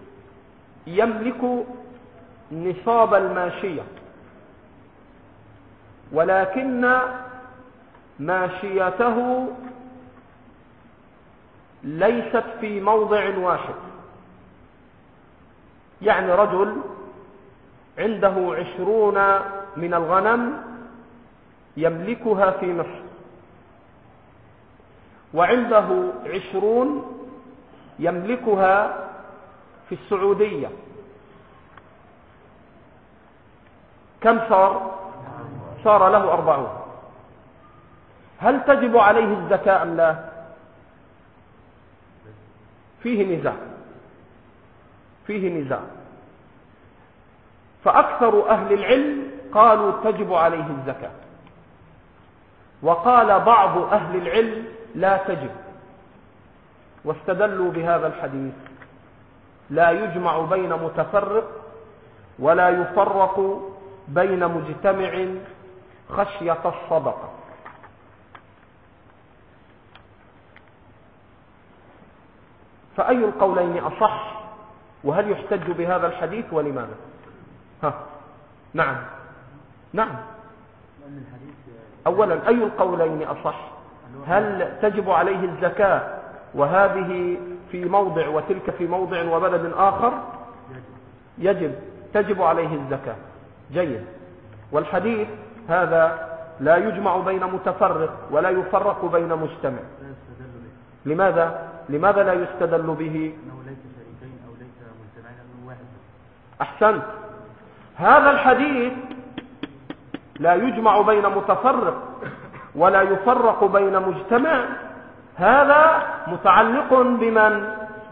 يملك نصاب الماشية ولكن ماشيته ليست في موضع واحد، يعني رجل عنده 20 من الغنم يملكها في مصر، وعنده 20 يملكها في السعودية. كم صار له 40. هل تجب عليه الزكاة أم لا؟ فيه نزاع. فأكثر أهل العلم قالوا تجب عليه الزكاة، وقال بعض أهل العلم لا تجب، واستدلوا بهذا الحديث: لا يجمع بين متفرق ولا يفرق بين مجتمع خشية الصدقة. فأي القولين أصح؟ وهل يحتج بهذا الحديث ولماذا؟ نعم. أولا، أي القولين أصح؟ هل تجب عليه الزكاة وهذه في موضع وتلك في موضع وبلد آخر؟ تجب عليه الزكاة. جيد. والحديث هذا لا يجمع بين متفرق ولا يفرق بين مجتمع. لماذا لا يستدل به؟ أنه ليس شريكين أو ليس مجتمعين، أنه واحد. أحسنت. هذا الحديث لا يجمع بين متفرق ولا يفرق بين مجتمع، هذا متعلق بمن؟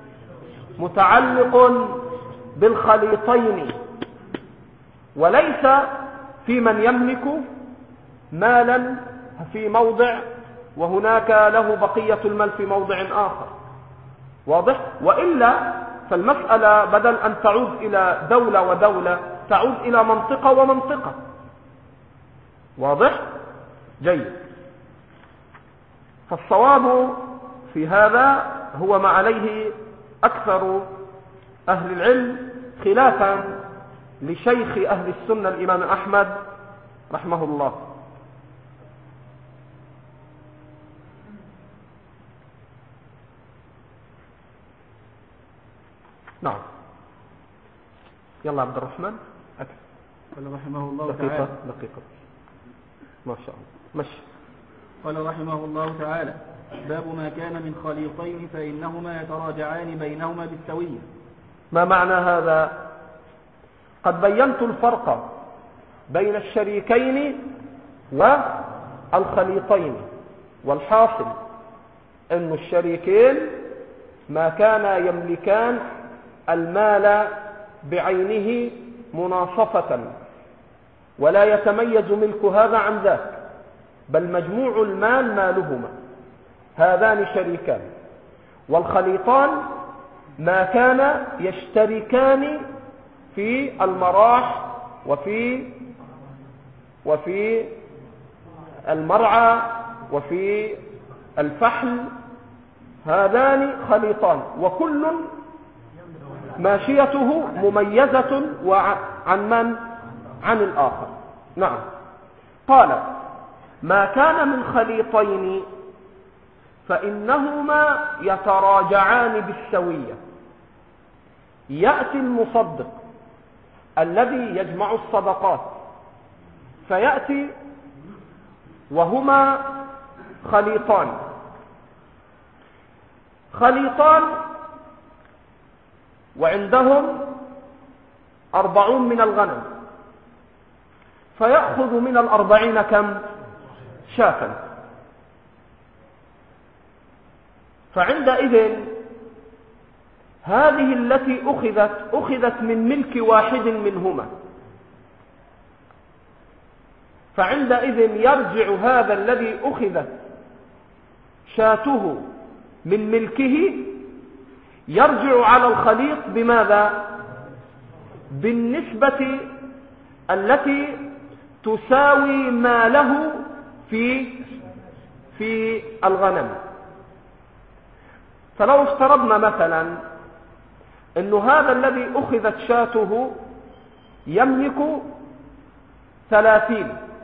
متعلق بالخليطين، وليس في من يملك مالا في موضع وهناك له بقية المال في موضع آخر. واضح؟ وإلا فالمسألة بدل أن تعود إلى دولة ودولة تعود إلى منطقة ومنطقة. واضح؟ جيد. فالصواب في هذا هو ما عليه أكثر أهل العلم، خلافا لشيخ أهل السنة الإمام أحمد رحمه الله. نعم. يلا عبد الرحمن أكثر. قال رحمه الله دقيقة تعالى دقيقة ما شاء الله مشي. قال رحمه الله تعالى: باب ما كان من خليطين فإنهما يتراجعان بينهما بالسوية. ما معنى هذا؟ قد بينت الفرق بين الشريكين والخليطين، والحاصل أن الشريكين ما كان يملكان المال بعينه مناصفة، ولا يتميز ملك هذا عن ذاك، بل مجموع المال مالهما، هذان شريكان. والخليطان ما كان يشتركان في المراح وفي المرعى وفي الفحل، هذان خليطان، وكل ماشيته مميزة عن من؟ عن الآخر. نعم. قال: ما كان من خليطين فإنهما يتراجعان بالسوية. يأتي المصدق الذي يجمع الصدقات فيأتي وهما خليطان وعندهم 40 من الغنم، فيأخذ من 40 كم؟ شاة. فعندئذ هذه التي أخذت من ملك واحد منهما، فعندئذ يرجع هذا الذي أخذت شاته من ملكه، يرجع على الخليط بماذا؟ بالنسبة التي تساوي ما له في الغنم. فلو افترضنا مثلا أن هذا الذي أخذت شاته يملك 30،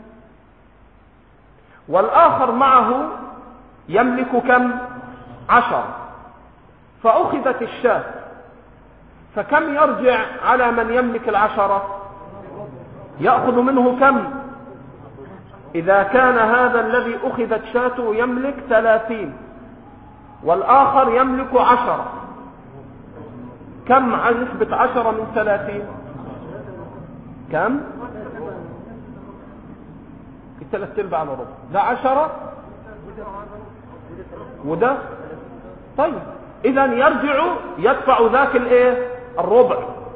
والآخر معه يملك كم؟ 10، فأخذت الشاة، فكم يرجع على من يملك 10؟ يأخذ منه كم؟ إذا كان هذا الذي أخذت شاته يملك 30 والآخر يملك 10، كم عن نسبة 10 من 30؟ كم؟ 3/4 على ربع. ده 10 وده. طيب إذا يرجع يدفع ذاك الربع،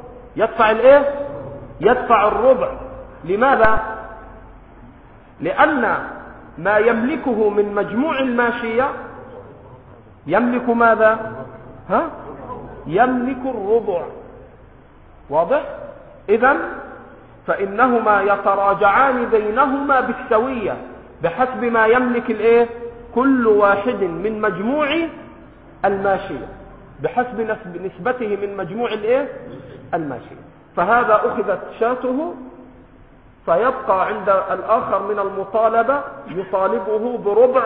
يدفع الربع. لماذا؟ لأن ما يملكه من مجموع الماشية يملك ماذا؟ يملك الربع. واضح؟ إذن فإنهما يتراجعان بينهما بالسوية بحسب ما يملك كل واحد من مجموع الماشية، بحسب نسبته من مجموع الماشية. فهذا أخذت شاته، فيبقى عند الآخر من المطالبة يطالبه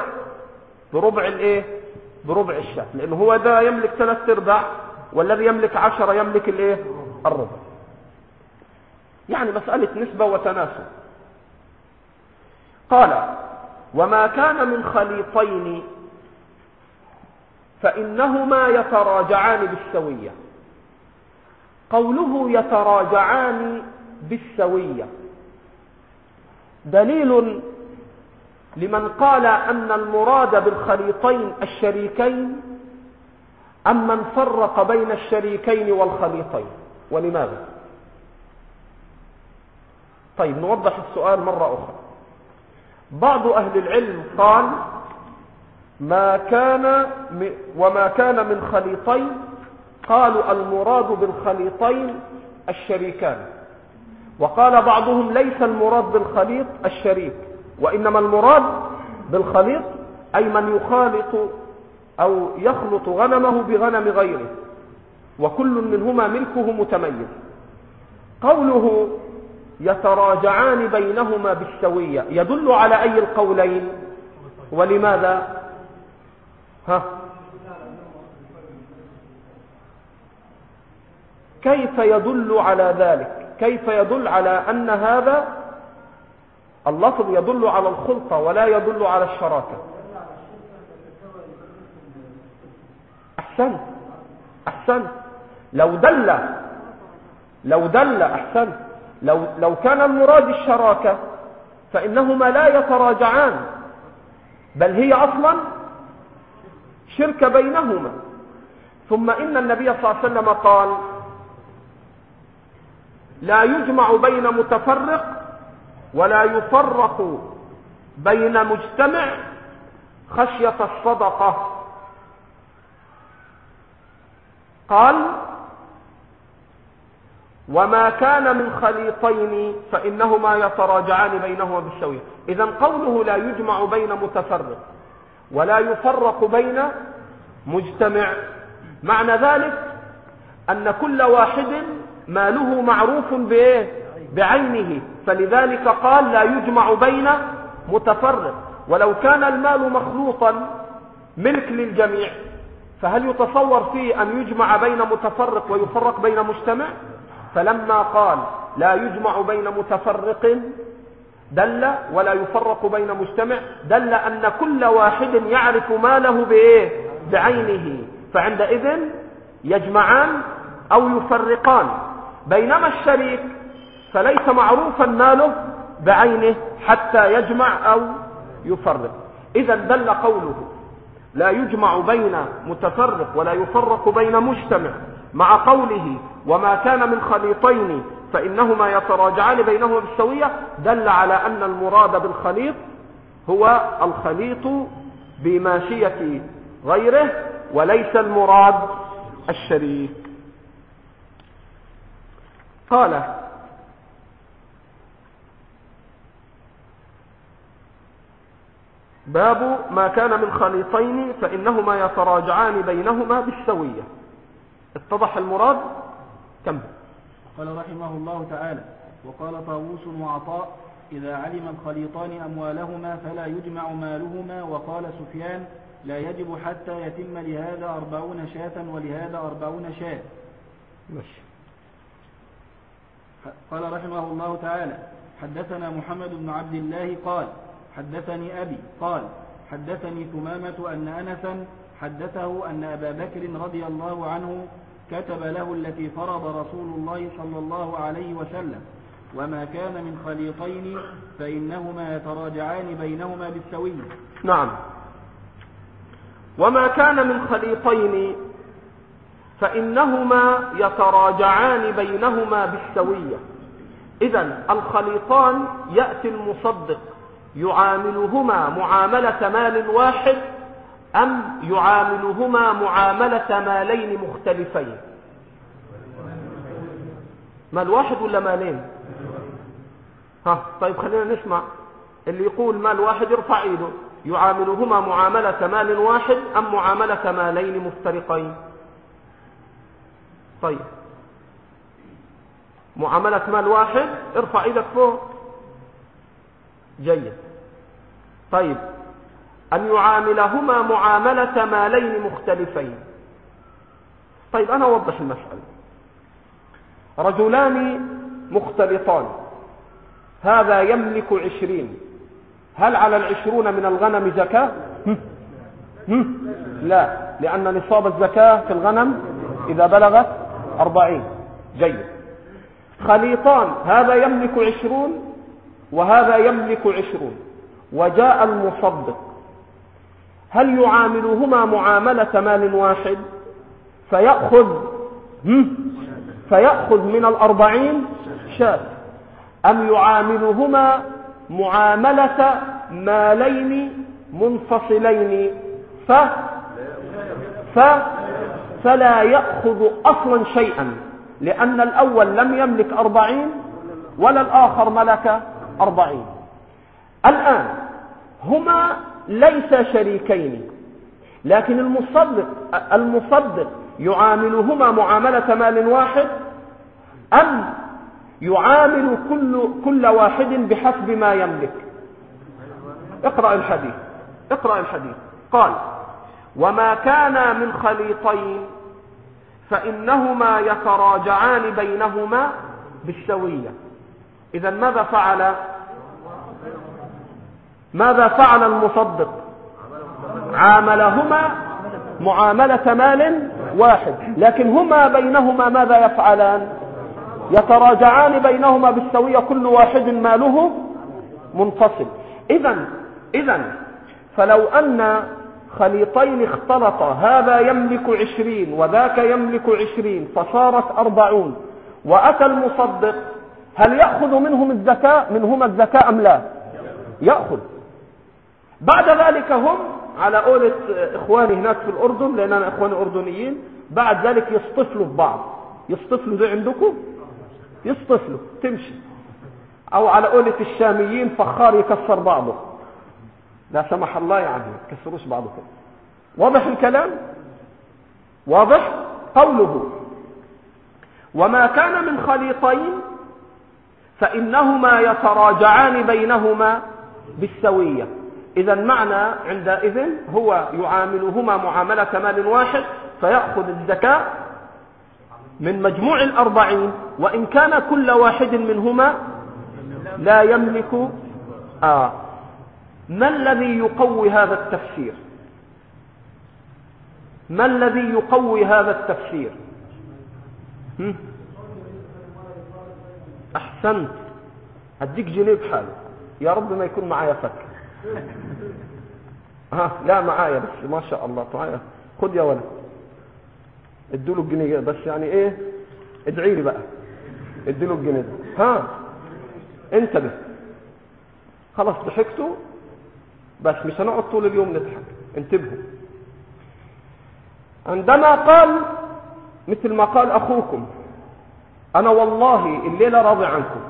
بربع الشاة، لأنه هو ده يملك 3/4 والذي يملك 10 يملك الربع. يعني مسألة نسبة وتناسب. قال: وما كان من خليطين فإنهما يتراجعان بالسوية. قوله يتراجعان بالسوية دليل لمن قال أن المراد بالخليطين الشريكين، أم من فرق بين الشريكين والخليطين. ولماذا؟ طيب نوضح السؤال مرة أخرى. بعض أهل العلم قال: وما كان من خليطين، قالوا المراد بالخليطين الشريكان. وقال بعضهم: ليس المراد بالخليط الشريك، وإنما المراد بالخليط أي من يخالط أو يخلط غنمه بغنم غيره، وكل منهما ملكه متميز. قوله يتراجعان بينهما بالسوية يدل على أي القولين؟ ولماذا؟ كيف يدل على ذلك؟ كيف يدل على أن هذا اللفظ يدل على الخلطة ولا يدل على الشراكة؟ أحسنت. لو كان المراد الشراكة فإنهما لا يتراجعان، بل هي أصلا شركة بينهما. ثم إن النبي صلى الله عليه وسلم قال: لا يجمع بين متفرق ولا يفرق بين مجتمع خشية الصدقة. قال: وما كان من خليطين فإنهما يتراجعان بينهما بالسوية. إذن قوله لا يجمع بين متفرق ولا يفرق بين مجتمع، معنى ذلك أن كل واحد ماله معروف بعينه، فلذلك قال لا يجمع بين متفرق. ولو كان المال مخلوطا ملك للجميع، فهل يتصور فيه أن يجمع بين متفرق ويفرق بين مجتمع؟ فلما قال لا يجمع بين متفرق دل ولا يفرق بين مجتمع، دل أن كل واحد يعرف ماله بعينه، فعندئذ يجمعان أو يفرقان. بينما الشريك فليس معروفا ماله بعينه حتى يجمع أو يفرق. إذن دل قوله لا يجمع بين متفرق ولا يفرق بين مجتمع مع قوله وما كان من خليطين فإنهما يتراجعان بينهما بالسوية، دل على أن المراد بالخليط هو الخليط بماشية غيره وليس المراد الشريك. قال: باب ما كان من خليطين فإنهما يتراجعان بينهما بالسوية. اتضح المراد؟ كم؟ قال رحمه الله تعالى: وقال طاووس وعطاء: إذا علم الخليطان أموالهما فلا يجمع مالهما. وقال سفيان: لا يجب حتى يتم لهذا 40 شاة ولهذا 40 شاة. ماشي. قال رحمه الله تعالى: حدثنا محمد بن عبد الله قال: حدثني أبي قال: حدثني ثمامة أن أنسا حدثه أن أبا بكر رضي الله عنه كتب له التي فرض رسول الله صلى الله عليه وسلم: وما كان من خليطين فإنهما يتراجعان بينهما بالسوية. نعم. وما كان من خليطين فإنهما يتراجعان بينهما بالسوية. إذن الخليطان يأتي المصدق يعاملهما معاملة مال واحد أم يعاملهما معاملة مالين مختلفين؟ مال واحد ولا مالين؟ طيب خلينا نسمع اللي يقول مال واحد يرفع ايده. يعاملهما معاملة مال واحد أم معاملة مالين مفترقين؟ طيب معاملة مال واحد ارفع ايدك فوق. جيد. طيب أن يعاملهما معاملة مالين مختلفين. طيب أنا أوضح المسألة. رجلان مختلطان، هذا يملك 20، هل على 20 من الغنم زكاة؟ لا، لأن نصاب الزكاة في الغنم إذا بلغت 40. جيد. خليطان، هذا يملك 20 وهذا يملك 20، وجاء المصدق، هل يعاملهما معاملة مال واحد فيأخذ من 40 شاة، أم يعاملهما معاملة مالين منفصلين فلا يأخذ أصلا شيئا، لأن الأول لم يملك 40 ولا الآخر ملك 40. الآن هما ليس شريكين، لكن المصدق يعاملهما معاملة مال واحد، أم يعامل كل واحد بحسب ما يملك؟ اقرأ الحديث. قال: وما كان من خليطين فإنهما يتراجعان بينهما بالسوية. إذا ماذا فعل المصدق؟ عاملهما معاملة مال واحد، لكن هما بينهما ماذا يفعلان؟ يتراجعان بينهما بالسوية، كل واحد ماله منفصل. إذن فلو أن خليطين اختلطا، هذا يملك 20 وذاك يملك 20، فصارت 40، وأتى المصدق، هل يأخذ منهما الزكاة أم لا؟ يأخذ. بعد ذلك هم على قولة إخواني هناك في الأردن، لأننا إخواني أردنيين، بعد ذلك يصطفلوا ببعض. يصطفلوا ده عندكم؟ يصطفلوا تمشي. أو على قولة الشاميين، فخار يكسر بعضه، لا سمح الله، يعني يكسروش بعضكم. واضح الكلام؟ واضح؟ قوله: وما كان من خليطين فإنهما يتراجعان بينهما بالسوية. إذا معنى عندئذ هو يعاملهما معاملة مال واحد، فيأخذ الزكاة من مجموع 40، وإن كان كل واحد منهما لا يملك. ما الذي يقوي هذا التفسير؟ ما الذي يقوي هذا التفسير؟ أحسنت، أديك جنيه بحاله، يا رب ما يكون معايا فكر. لا معايا، بس ما شاء الله تعالى. خد يا ولد، اديله الجنيه، بس يعني ايه، ادعي لي بقى، اديله الجنيه ده. انتبه، خلاص ضحكتوا، بس مش هنقعد طول اليوم نضحك. انتبهوا، عندما قال مثل ما قال أخوكم: أنا والله الليلة راضي عنكم،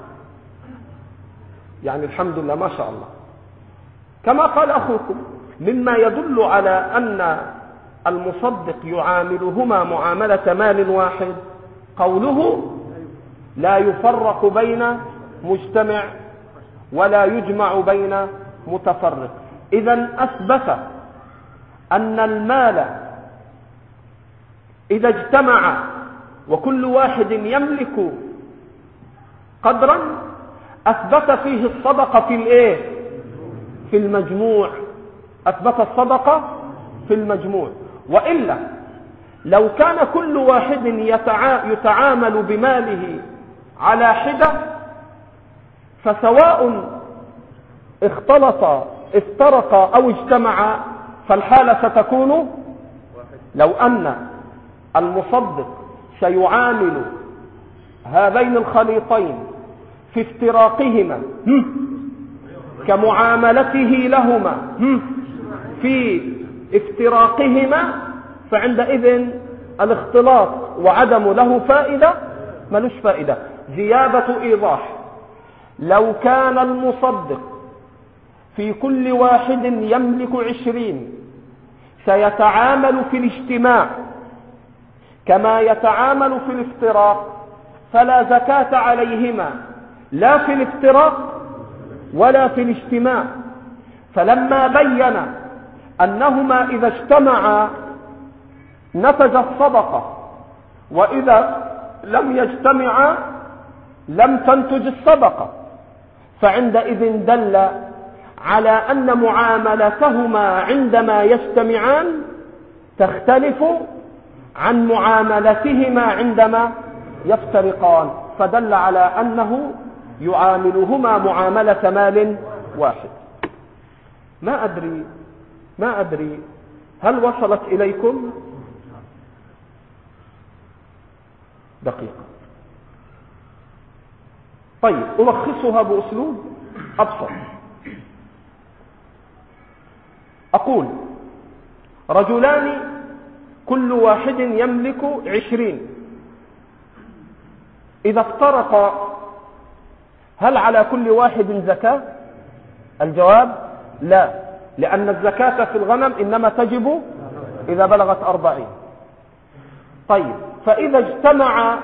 يعني الحمد لله ما شاء الله، كما قال أخوكم، مما يدل على أن المصدق يعاملهما معاملة مال واحد قوله: لا يفرق بين مجتمع ولا يجمع بين متفرق. إذن أثبت أن المال إذا اجتمع وكل واحد يملك قدرا، أثبت فيه الصدقة في المجموع. أثبت الصدقة في المجموع. وإلا لو كان كل واحد يتعامل بماله على حدة، فسواء افترق أو اجتمع، فالحالة ستكون، لو أن المصدق سيعامل هذين الخليطين في افتراقهما كمعاملته لهما في افتراقهما، فعندئذ الاختلاط وعدم له فائدة ملوش فائدة. زيادة إيضاح: لو كان المصدق في كل واحد يملك 20 سيتعامل في الاجتماع كما يتعامل في الافتراق، فلا زكاة عليهما، لا في الافتراق ولا في الاجتماع. فلما بين أنهما إذا اجتمعا نتج الصدقة، وإذا لم يجتمعا لم تنتج الصدقة، فعندئذ دل على أن معاملتهما عندما يجتمعان تختلف عن معاملتهما عندما يفترقان، فدل على أنه يعاملهما معاملة مال واحد. ما أدري هل وصلت إليكم؟ دقيقة. طيب ألخصها بأسلوب أبسط. أقول رجلان كل واحد يملك 20، إذا افترقا هل على كل واحد زكاة؟ الجواب لا، لأن الزكاة في الغنم إنما تجب إذا بلغت 40. طيب فإذا اجتمعا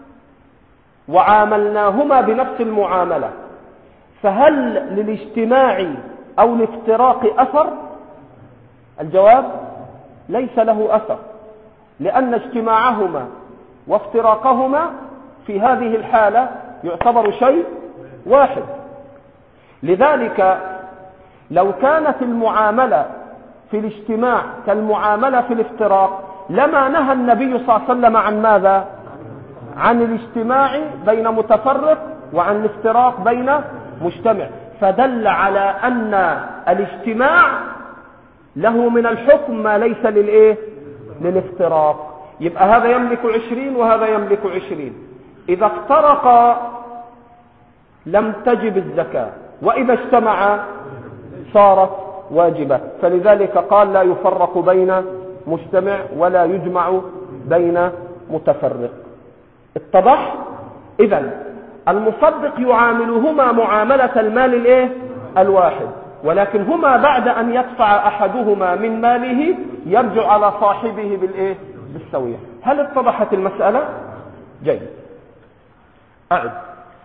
وعاملناهما بنفس المعاملة، فهل للاجتماع أو الافتراق أثر؟ الجواب ليس له أثر، لأن اجتماعهما وافتراقهما في هذه الحالة يعتبر شيء واحد. لذلك لو كانت المعاملة في الاجتماع كالمعاملة في الافتراق لما نهى النبي صلى الله عليه وسلم عن ماذا؟ عن الاجتماع بين متفرق وعن الافتراق بين مجتمع، فدل على أن الاجتماع له من الحكم ما ليس للافتراق. يبقى هذا يملك 20 وهذا يملك 20، إذا افترقا لم تجب الزكاة، وإذا اجتمعا صارت واجبة. فلذلك قال لا يفرق بين مجتمع ولا يجمع بين متفرق. اتضح؟ إذن المصدق يعاملهما معاملة المال الواحد، ولكن هما بعد أن يدفع أحدهما من ماله يرجع على صاحبه بالسوية. هل اتضحت المسألة؟ جيد. أعد.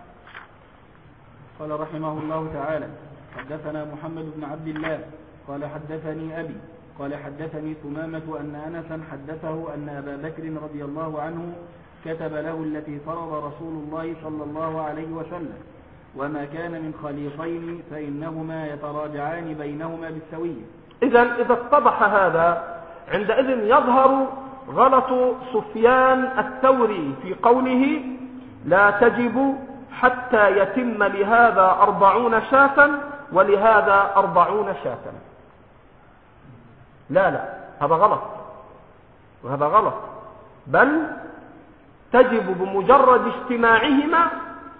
قال رحمه الله تعالى: حدثنا محمد بن عبد الله قال حدثني أبي قال حدثني ثمامة أن أنسا حدثه أن أبا بكر رضي الله عنه كتب له التي فرض رسول الله صلى الله عليه وسلم: وما كان من خليطين فإنهما يتراجعان بينهما بالسوية. إذا اتضح هذا، عندئذ يظهر غلط سفيان الثوري في قوله لا تجب حتى يتم لهذا 40 شاة ولهذا 40 شاة. لا هذا غلط، وهذا غلط، بل تجب بمجرد اجتماعهما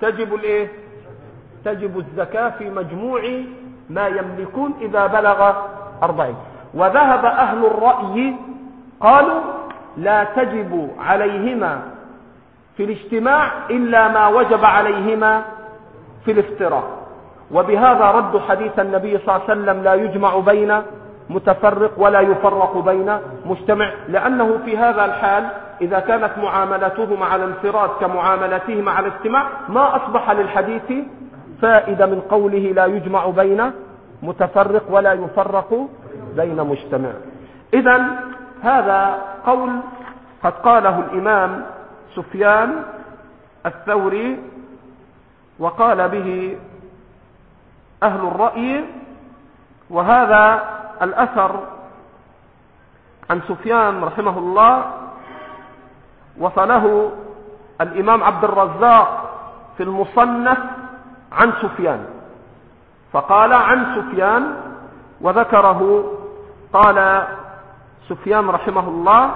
تجب الزكاة في مجموع ما يملكون إذا بلغ 40. وذهب أهل الرأي قالوا لا تجب عليهما في الاجتماع إلا ما وجب عليهما في الافتراق. وبهذا رد حديث النبي صلى الله عليه وسلم لا يجمع بين متفرق ولا يفرق بين مجتمع، لأنه في هذا الحال إذا كانت معاملتهما على انفراد كمعاملتهما على اجتماع ما أصبح للحديث فائدة من قوله لا يجمع بين متفرق ولا يفرق بين مجتمع. إذن هذا قول قد قاله الإمام سفيان الثوري وقال به أهل الرأي، وهذا الأثر عن سفيان رحمه الله وصله الإمام عبد الرزاق في المصنف عن سفيان، فقال عن سفيان وذكره. قال سفيان رحمه الله: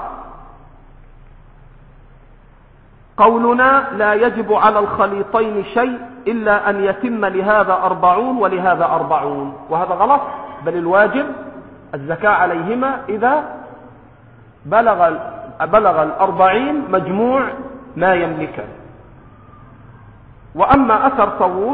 قولنا لا يجب على الخليطين شيء إلا أن يتم لهذا 40 ولهذا 40، وهذا غلط، بل الواجب الزكاة عليهما إذا بلغ 40 مجموع ما يملكه. وأما أثر طاووس: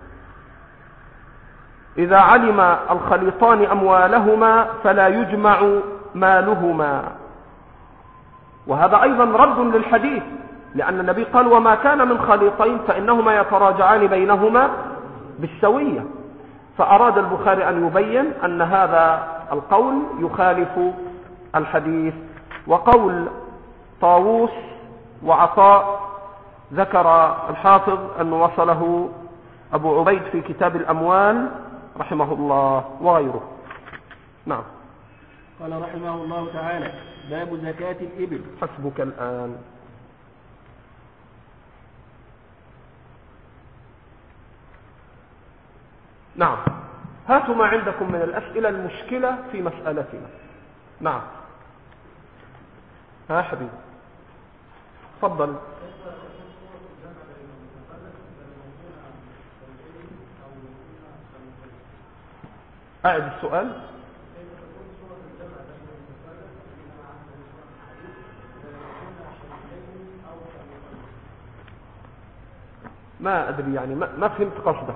إذا علم الخليطان أموالهما فلا يجمع مالهما، وهذا أيضا رد للحديث، لأن النبي قال وما كان من خليطين فإنهما يتراجعان بينهما بالسوية، فأراد البخاري أن يبين أن هذا القول يخالف الحديث. وقول طاووس وعطاء ذكر الحافظ أن وصله أبو عبيد في كتاب الأموال رحمه الله وغيره. نعم. قال رحمه الله تعالى: باب زكاة الإبل. حسبك الآن. نعم، هاتوا ما عندكم من الأسئلة المشكلة في مسألتنا. نعم، ها حبيبي تفضل. أعد السؤال. ما أدري يعني ما فهمت قصدك.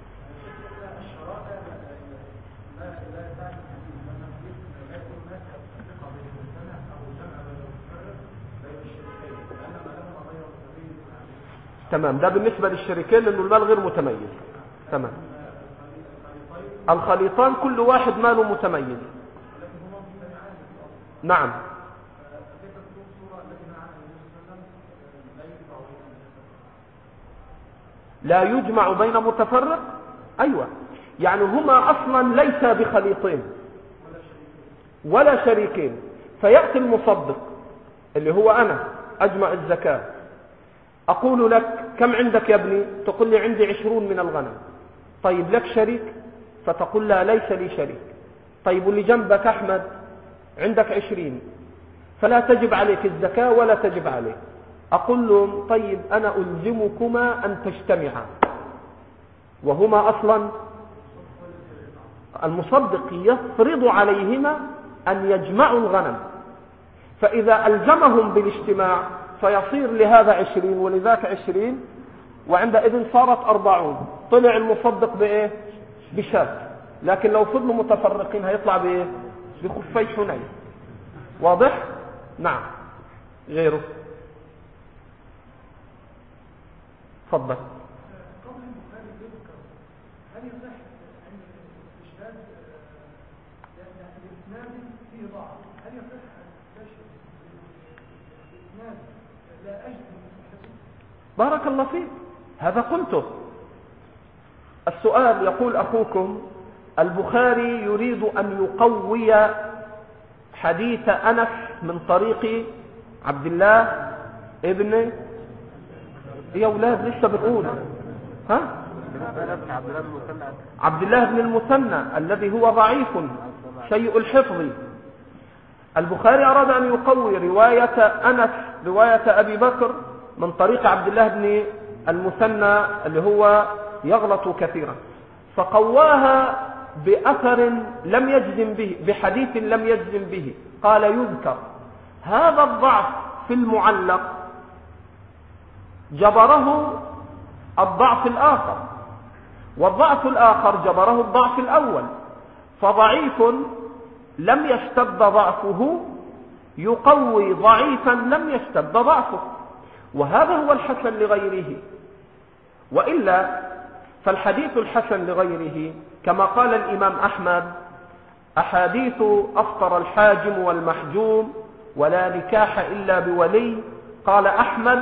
تمام، ده بالنسبة للشريكين لأنه المال غير متميز. تمام. الخليطان كل واحد ماله متميز. نعم. لا يجمع بين متفرق. أيوة، يعني هما أصلا ليس بخليطين ولا شريكين، فيأتي المصدق اللي هو أنا أجمع الزكاة، أقول لك كم عندك يا ابني؟ تقول لي عندي 20 من الغنم. طيب لك شريك؟ فتقول لا ليس لي شريك. طيب واللي جنبك أحمد عندك 20، فلا تجب عليك الزكاة ولا تجب عليك. أقول لهم طيب أنا ألزمكما أن تجتمعا، وهما أصلا المصدق يفرض عليهما أن يجمعوا الغنم، فإذا ألزمهم بالاجتماع فيصير لهذا 20 ولذاك 20، وعندئذ صارت 40. طلع المصدق بإيه؟ بشاة. لكن لو فضلوا متفرقين هيطلع بإيه؟ بخفي حنين. واضح؟ نعم. غيره تفضل. قول البخاري يذكر هل يصح عند الاستشهاد الاسناد فيه ضعف؟ هل يصح التشهد الاسناد لا اجد بارك الله فيك، هذا قلته. السؤال يقول أخوكم البخاري يريد أن يقوي حديث أنس من طريق عبد الله ابن يا أولاد لسه بنقول ها عبد الله بن المثنى الذي هو ضعيف سيء الحفظ. البخاري أراد أن يقوي رواية أنس رواية أبي بكر من طريق عبد الله بن المثنى اللي هو يغلط كثيرا، فقواها بأثر لم يجزم به، بحديث لم يجزم به. قال يذكر هذا الضعف في المعلق جبره الضعف الآخر، والضعف الآخر جبره الضعف الأول، فضعيف لم يشتد ضعفه يقوي ضعيفا لم يشتد ضعفه، وهذا هو الحسن لغيره. وإلا فالحديث الحسن لغيره كما قال الإمام أحمد: أحاديث أفطر الحاجم والمحجوم ولا نكاح إلا بولي. قال أحمد: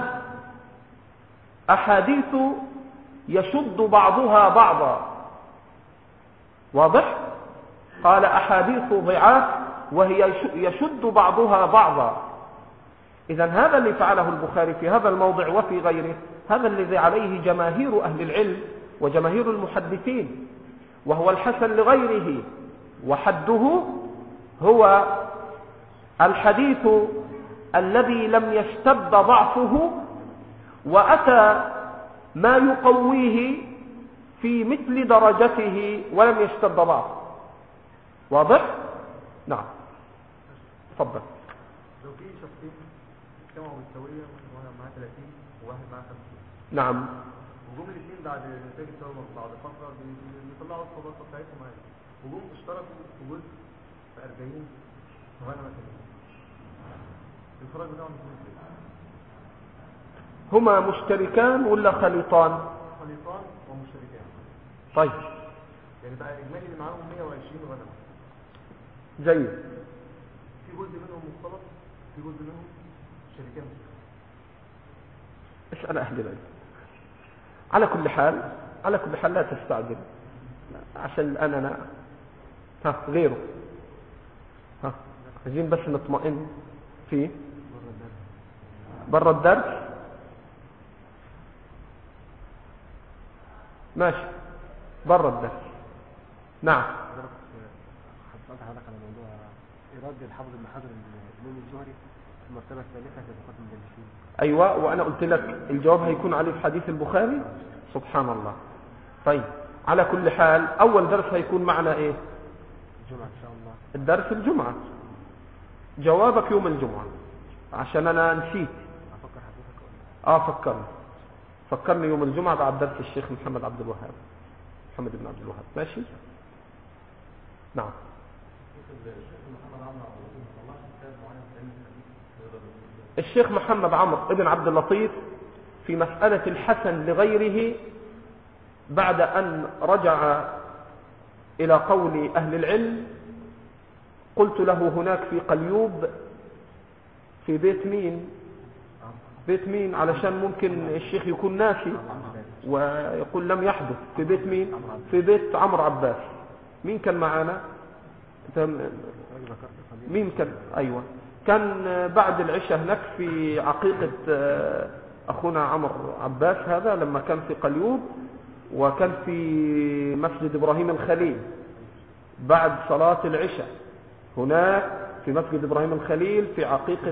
أحاديث يشد بعضها بعضا. واضح؟ قال أحاديث ضعاف وهي يشد بعضها بعضا. إذن هذا اللي فعله البخاري في هذا الموضع وفي غيره، هذا الذي عليه جماهير أهل العلم وجماهير المحدثين، وهو الحسن لغيره. وحده هو الحديث الذي لم يشتد ضعفه وأتى ما يقويه في مثل درجته ولم يشتد ضعفه. واضح؟ نعم. تفضل. لو في شخصين اجتمعوا بالسوية، واحد معاه 30 وواحد معاه 50. نعم. وجم الاثنين بعد نتائج الثوره بعد فتره بيطلعوا الصداقه بتاعتهم معايا، وجم اشتركوا في جزء في 40 وانا مثلا الفرق بتاعهم ازاي؟ هما مشتركان ولا خليطان؟ خليطان ومشتركان. طيب يعني بقى اجمالي اللي معاهم 120 غنم. زي في جزء منهم مختلط، في جزء منهم شركان. اسأل أهل العلم. على كل حال لا تستعجل. عشان الآن أنا غيره. عايزين بس نطمئن فيه. بره الدرس ماشي، بره الدرس. نعم. حضرتك على موضوع إيراد الحافظ بن حجر الإمام الزهري في المرتبة الثالثة في طبقات المدلسين. أيوة، وأنا قلت لك الجواب هيكون عليه في حديث البخاري. سبحان الله. طيب، على كل حال أول درس هيكون معنا إيه؟ الجمعة إن شاء الله. الدرس الجمعة. جوابك يوم الجمعة عشان أنا نسيت. أفكر حضرتك فكرني يوم الجمعة بعد درس الشيخ محمد بن عبد الوهاب. ماشي؟ نعم. الشيخ محمد عمرو ابن عبد اللطيف في مسألة الحسن لغيره بعد أن رجع إلى قول أهل العلم، قلت له هناك في قليوب في بيت مين علشان ممكن الشيخ يكون ناسي ويقول لم يحدث. في بيت مين؟ في بيت عمرو عباس. مين كان معانا؟ مين كان؟ أيوة، كان بعد العشاء هناك في عقيقة أخونا عمرو عباس هذا لما كان في قليوب، وكان في مسجد إبراهيم الخليل بعد صلاة العشاء هناك في مسجد إبراهيم الخليل في عقيقة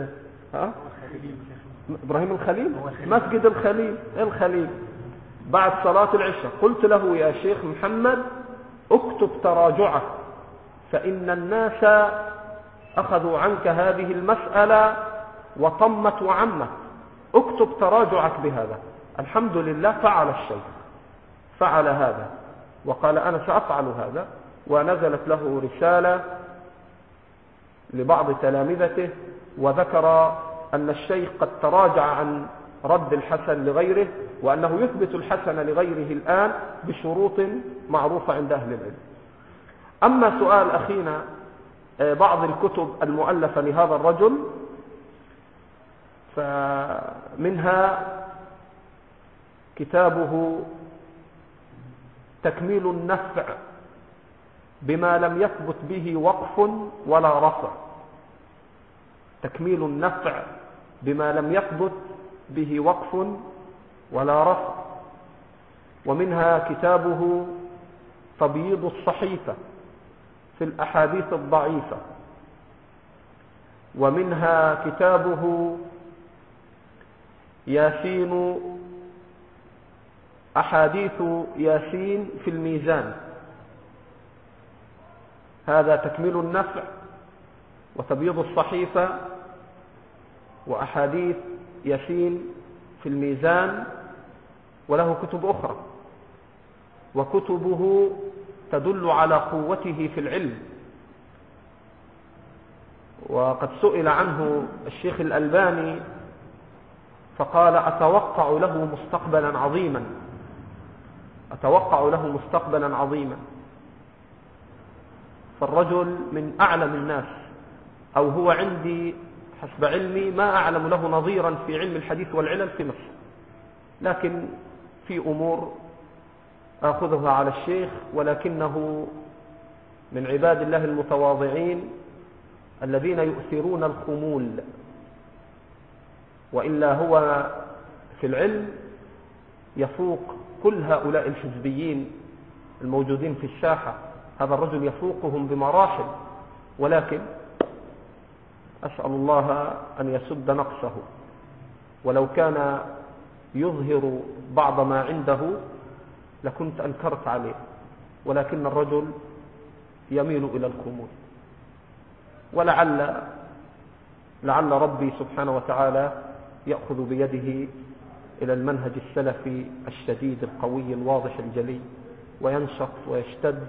إبراهيم الخليل، مسجد الخليل بعد صلاة العشاء. قلت له يا شيخ محمد اكتب تراجعك، فإن الناس أخذوا عنك هذه المسألة وطمت وعمت، اكتب تراجعك بهذا. الحمد لله فعل الشيخ، فعل هذا وقال أنا سأفعل هذا، ونزلت له رسالة لبعض تلامذته وذكر أن الشيخ قد تراجع عن رد الحسن لغيره، وأنه يثبت الحسن لغيره الآن بشروط معروفة عند أهل العلم. أما سؤال أخينا بعض الكتب المؤلفة لهذا الرجل، فمنها كتابه تكميل النفع بما لم يثبت به وقف ولا رفع. تكميل النفع بما لم يثبت به وقف ولا رفع. ومنها كتابه تبييض الصحيفة في الأحاديث الضعيفة. ومنها كتابه ياسين، أحاديث ياسين في الميزان. هذا تكميل النفع وتبييض الصحيفة وأحاديث ياسين في الميزان، وله كتب أخرى، وكتبه تدل على قوته في العلم. وقد سئل عنه الشيخ الألباني فقال أتوقع له مستقبلا عظيما. فالرجل من أعلم الناس، أو هو عندي حسب علمي ما أعلم له نظيرا في علم الحديث والعلل في مصر، لكن في أمور آخذها على الشيخ، ولكنه من عباد الله المتواضعين الذين يؤثرون الخمول، وإلا هو في العلم يفوق كل هؤلاء الحزبيين الموجودين في الساحة. هذا الرجل يفوقهم بمراحل، ولكن أسأل الله أن يسد نقصه، ولو كان يظهر بعض ما عنده لكنت أنكرت عليه، ولكن الرجل يميل إلى الخمول. ولعل ربي سبحانه وتعالى يأخذ بيده إلى المنهج السلفي الشديد القوي الواضح الجلي، وينشط ويشتد،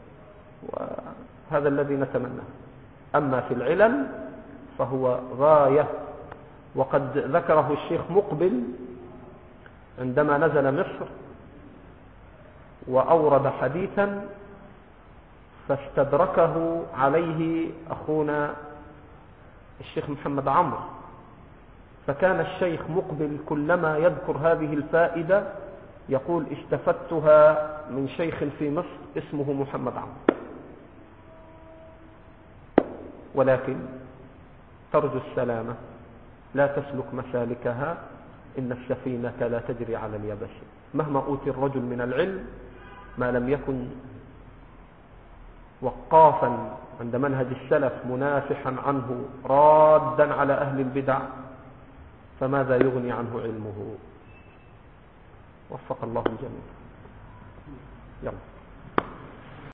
وهذا الذي نتمناه. أما في العلل فهو غاية، وقد ذكره الشيخ مقبل عندما نزل مصر وأورد حديثا فاستدركه عليه أخونا الشيخ محمد عمرو، فكان الشيخ مقبل كلما يذكر هذه الفائدة يقول استفدتها من شيخ في مصر اسمه محمد عمرو، ولكن ترجو السلامة، لا تسلك مسالكها، إن السفينة لا تجري على اليبس. مهما أوتي الرجل من العلم ما لم يكن وقافا عند منهج السلف منافحا عنه رادا على أهل البدع فماذا يغني عنه علمه؟ وفق الله الجميع. يلا.